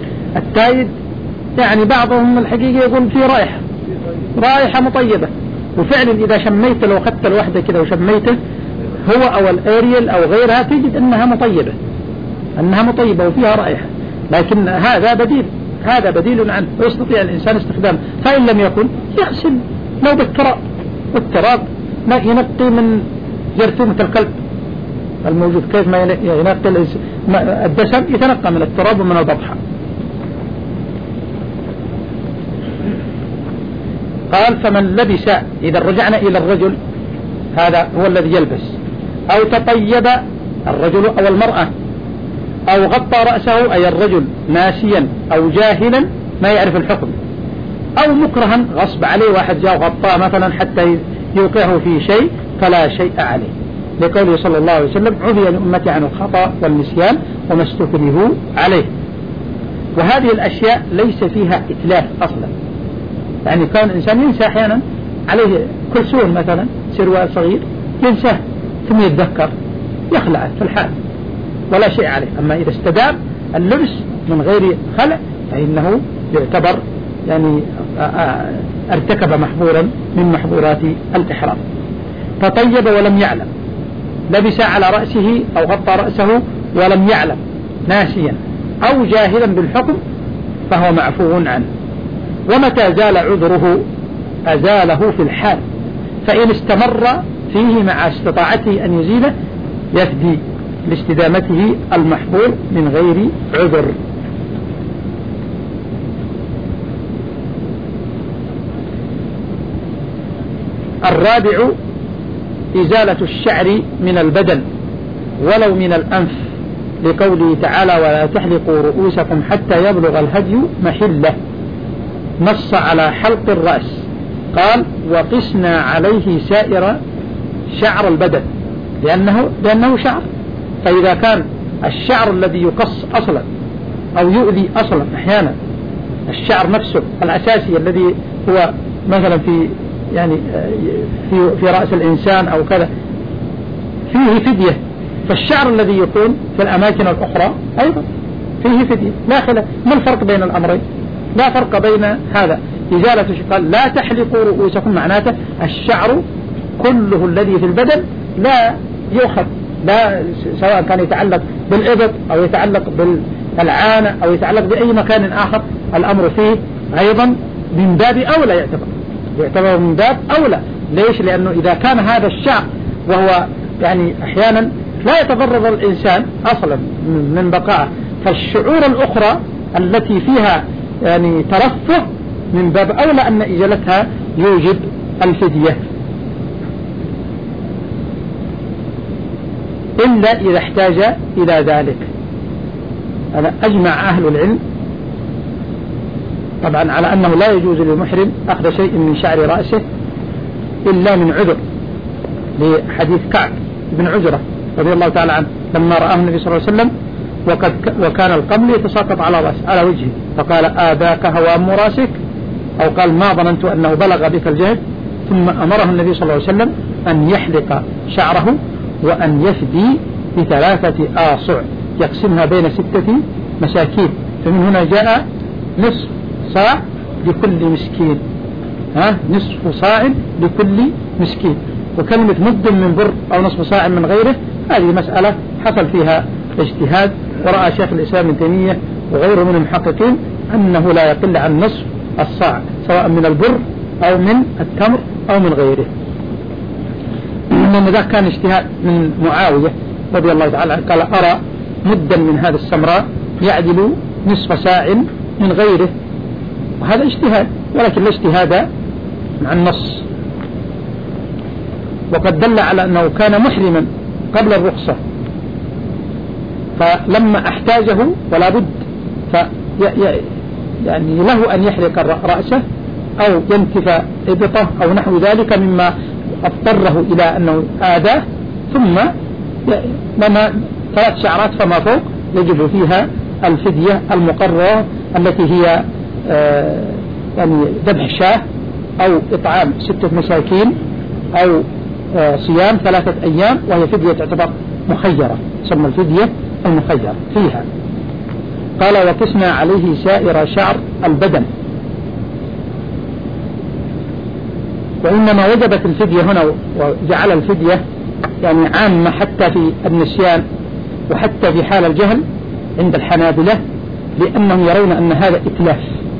S1: التايد يعني بعضهم الحقيقة يقول فيه رائحة رائحة مطيبة، وفعلا إذا شميت لو أخذت الوحدة كده وشميته هو أو الأريل أو غيرها تجد أنها مطيبة أنها مطيبة وفيها رائحة، لكن هذا بديل هذا بديل عنه ويستطيع الإنسان استخدامه. فإن لم يكن يغسل لو بالتراب، والتراب ما ينقي من جرثومة الكلب الموجود، كيف ما ينقي الدسم يتنقى من التراب ومن البطحة. قال فمن لبس، إذا رجعنا إلى الرجل هذا هو الذي يلبس، أو تطيب الرجل أو المرأة، أو غطى رأسه أي الرجل ناسيا أو جاهلا ما يعرف الحكم، أو مكرها غصب عليه، واحد جاء وغطاه مثلا حتى يوقعه في شيء فلا شيء عليه، لقوله صلى الله عليه وسلم عفي لأمتي عن الخطأ والنسيان وما استكرهوا عليه. وهذه الأشياء ليس فيها إتلاف أصلا، يعني كان الإنسان ينسى أحيانا عليه كلسون مثلا سروال صغير ينساه ثم يتذكر يخلعه في الحال ولا شيء عليه. أما إذا استدام اللبس من غير خلع فإنه يعتبر يعني ارتكب محظورا من محظورات الإحرام. تطيب ولم يعلم، لبس على رأسه أو غطى رأسه ولم يعلم ناسيا أو جاهلا بالحكم فهو معفو عنه. ومتى زال عذره أزاله في الحال، فإن استمر فيه مع استطاعته أن يزيله يفدي لاستدامته المحظور من غير عذر. الرابع إزالة الشعر من البدن ولو من الأنف، لقوله تعالى ولا تحلقوا رؤوسكم حتى يبلغ الهدي محله، نص على حلق الرأس، قال وقسنا عليه سائر شعر البدن لأنه, لأنه شعر. فإذا كان الشعر الذي يقص أصلا أو يؤذي أصلا أحيانا الشعر نفسه الأساسي الذي هو مثلا في يعني في, في رأس الإنسان أو كذا فيه فدية، فالشعر الذي يكون في الأماكن الأخرى أيضا فيه فدية لا خلاف. ما الفرق بين الأمرين؟ لا فرق بين هذا. إزالة قال لا تحلقوا رؤوسكم معناته الشعر كله الذي في البدن لا يؤخذ، لا سواء كان يتعلق بالإبط أو يتعلق بالعانة أو يتعلق بأي مكان آخر، الأمر فيه أيضا من باب أولى يعتبر يعتبر من باب أولى. ليش؟ لأنه إذا كان هذا الشعر وهو يعني أحيانا لا يتضرر الإنسان أصلا من بقائه، فالشعور الأخرى التي فيها يعني ترفه من باب أولى أن إزالتها يوجب الفدية، إلا إذا احتاج إلى ذلك. أنا أجمع أهل العلم طبعا على أنه لا يجوز للمحرم أخذ شيء من شعر رأسه إلا من عذر، لحديث كعب بن عجرة رضي الله تعالى عنه لما رآه النبي صلى الله عليه وسلم وقد وكان القمل يتساقط على رأسه على وجهه فقال آذاك هوام راسك، أو قال ما ظننت أنه بلغ بك الجهد، ثم أمره النبي صلى الله عليه وسلم أن يحلق شعره وأن يفدي بثلاثة آصع يقسمها بين ستة مساكين، فمن هنا جاء نصف صاع لكل مسكين، ها نصف صاع لكل مسكين. وكلمة مد من بر أو نصف صاع من غيره هذه مسألة حصل فيها اجتهاد، ورأى شيخ الإسلام ابن تيمية وغيره من المحققين أنه لا يقل عن نصف الصاع سواء من البر أو من التمر أو من غيره. إنما ذا كان اجتهاد من معاوية رضي الله تعالى عنه، قال أرى مدا من هذا السمراء يعدل نصف ساع من غيره، وهذا اجتهاد ولكن لا اجتهاد مع النص. وقد دل على أنه كان محرما قبل الرخصة، فلما احتاجه ولا بد ف يعني له أن يحرق رأسه أو ينتف إبطه أو نحو ذلك مما اضطره إلى أنه آذاه، ثم لما ثلاث شعرات فما فوق يجب فيها الفدية المقررة التي هي آه يعني ذبح شاه أو إطعام ستة مساكين أو آه صيام ثلاثة أيام، وهي فدية تعتبر مخيرة تسمى الفدية المخيرة فيها. قال وقسنا عليه سائر شعر البدن، وإنما وجبت الفدية هنا وجعل الفدية يعني عامة حتى في النسيان وحتى في حال الجهل عند الحنابلة، لأنهم يرون أن هذا إتلاف،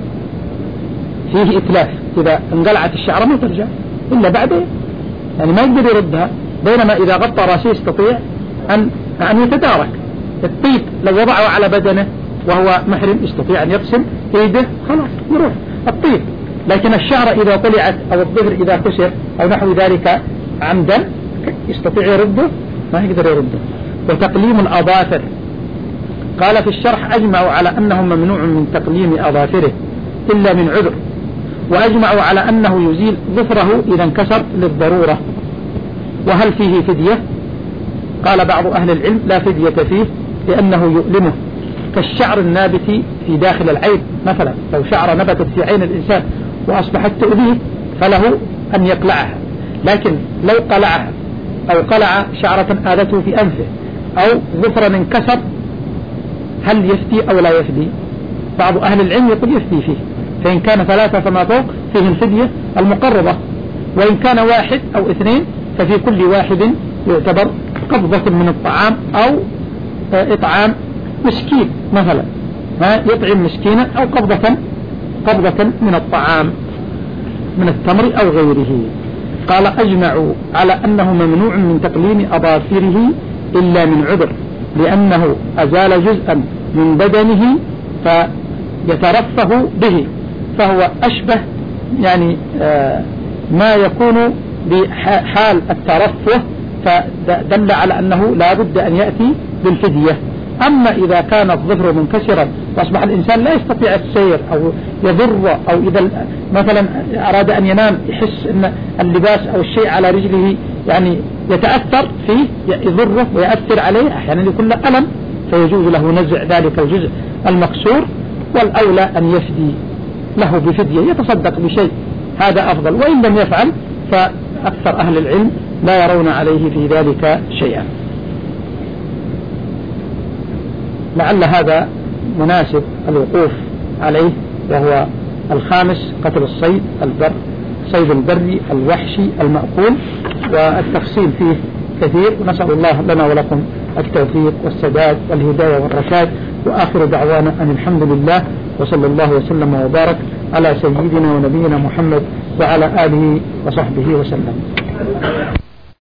S1: فيه إتلاف، إذا انقلعت الشعر ما ترجع إلا بعدين، يعني ما يقدر يردها. بينما إذا غطى رأسه يستطيع أن أن يتدارك. الطيب لو وضعه على بدنه وهو محرم يستطيع أن يغسل يده خلاص يروح الطيب، لكن الشعر إذا طلعت أو الظفر إذا كسر أو نحو ذلك عمدا يستطيع يرده؟ ما يقدر يرده. وتقليم الأظافر، قال في الشرح أجمعوا على أنه ممنوع من تقليم أظافره إلا من عذر، وأجمعوا على أنه يزيل ظفره إذا انكسر للضرورة. وهل فيه فدية؟ قال بعض أهل العلم لا فدية فيه لأنه يؤلمه، كالشعر النابت في داخل العين مثلا، لو شعر نبتت في عين الإنسان وأصبحت تؤذيه فله أن يقلعها، لكن لو قلعها أو قلع شعرة آذته في أنفه أو ظفرا انكسر هل يفتي أو لا يفدي؟ بعض أهل العلم يقول يفتي فيه، فإن كان ثلاثة فما فوق فيه الفدية المقربة، وإن كان واحد أو اثنين ففي كل واحد يعتبر قبضة من الطعام أو إطعام مسكين مثلا، يطعم مسكينا أو قبضة قبضة من الطعام من التمر أو غيره. قال أجمعوا على أنه ممنوع من تقليم أظافره إلا من عذر، لأنه أزال جزءا من بدنه فيترفه به، فهو أشبه يعني آه ما يكون بحال الترفه، فدل على أنه لا بد أن يأتي بالفدية. أما إذا كان الظفر منكسرا وأصبح الإنسان لا يستطيع السير أو يضر، أو إذا مثلا أراد أن ينام يحس أن اللباس أو الشيء على رجله يعني يتأثر فيه يضره ويأثر عليه، أحيانا يكون له ألم فيجوز له نزع ذلك الجزء المكسور، والأولى أن يفدي له بفدية، يتصدق بشيء، هذا أفضل. وإن لم يفعل فأكثر أهل العلم لا يرون عليه في ذلك شيئا. لعل هذا مناسب الوقوف عليه، وهو الخامس قتل الصيد البر، صيد البري الوحشي المأكول، والتفصيل فيه كثير، ونسأل الله لنا ولكم التوفيق والسداد والهداية والرشاد. وآخر دعوانا أن الحمد لله، وصلى الله وسلم وبارك على سيدنا ونبينا محمد وعلى آله وصحبه وسلم.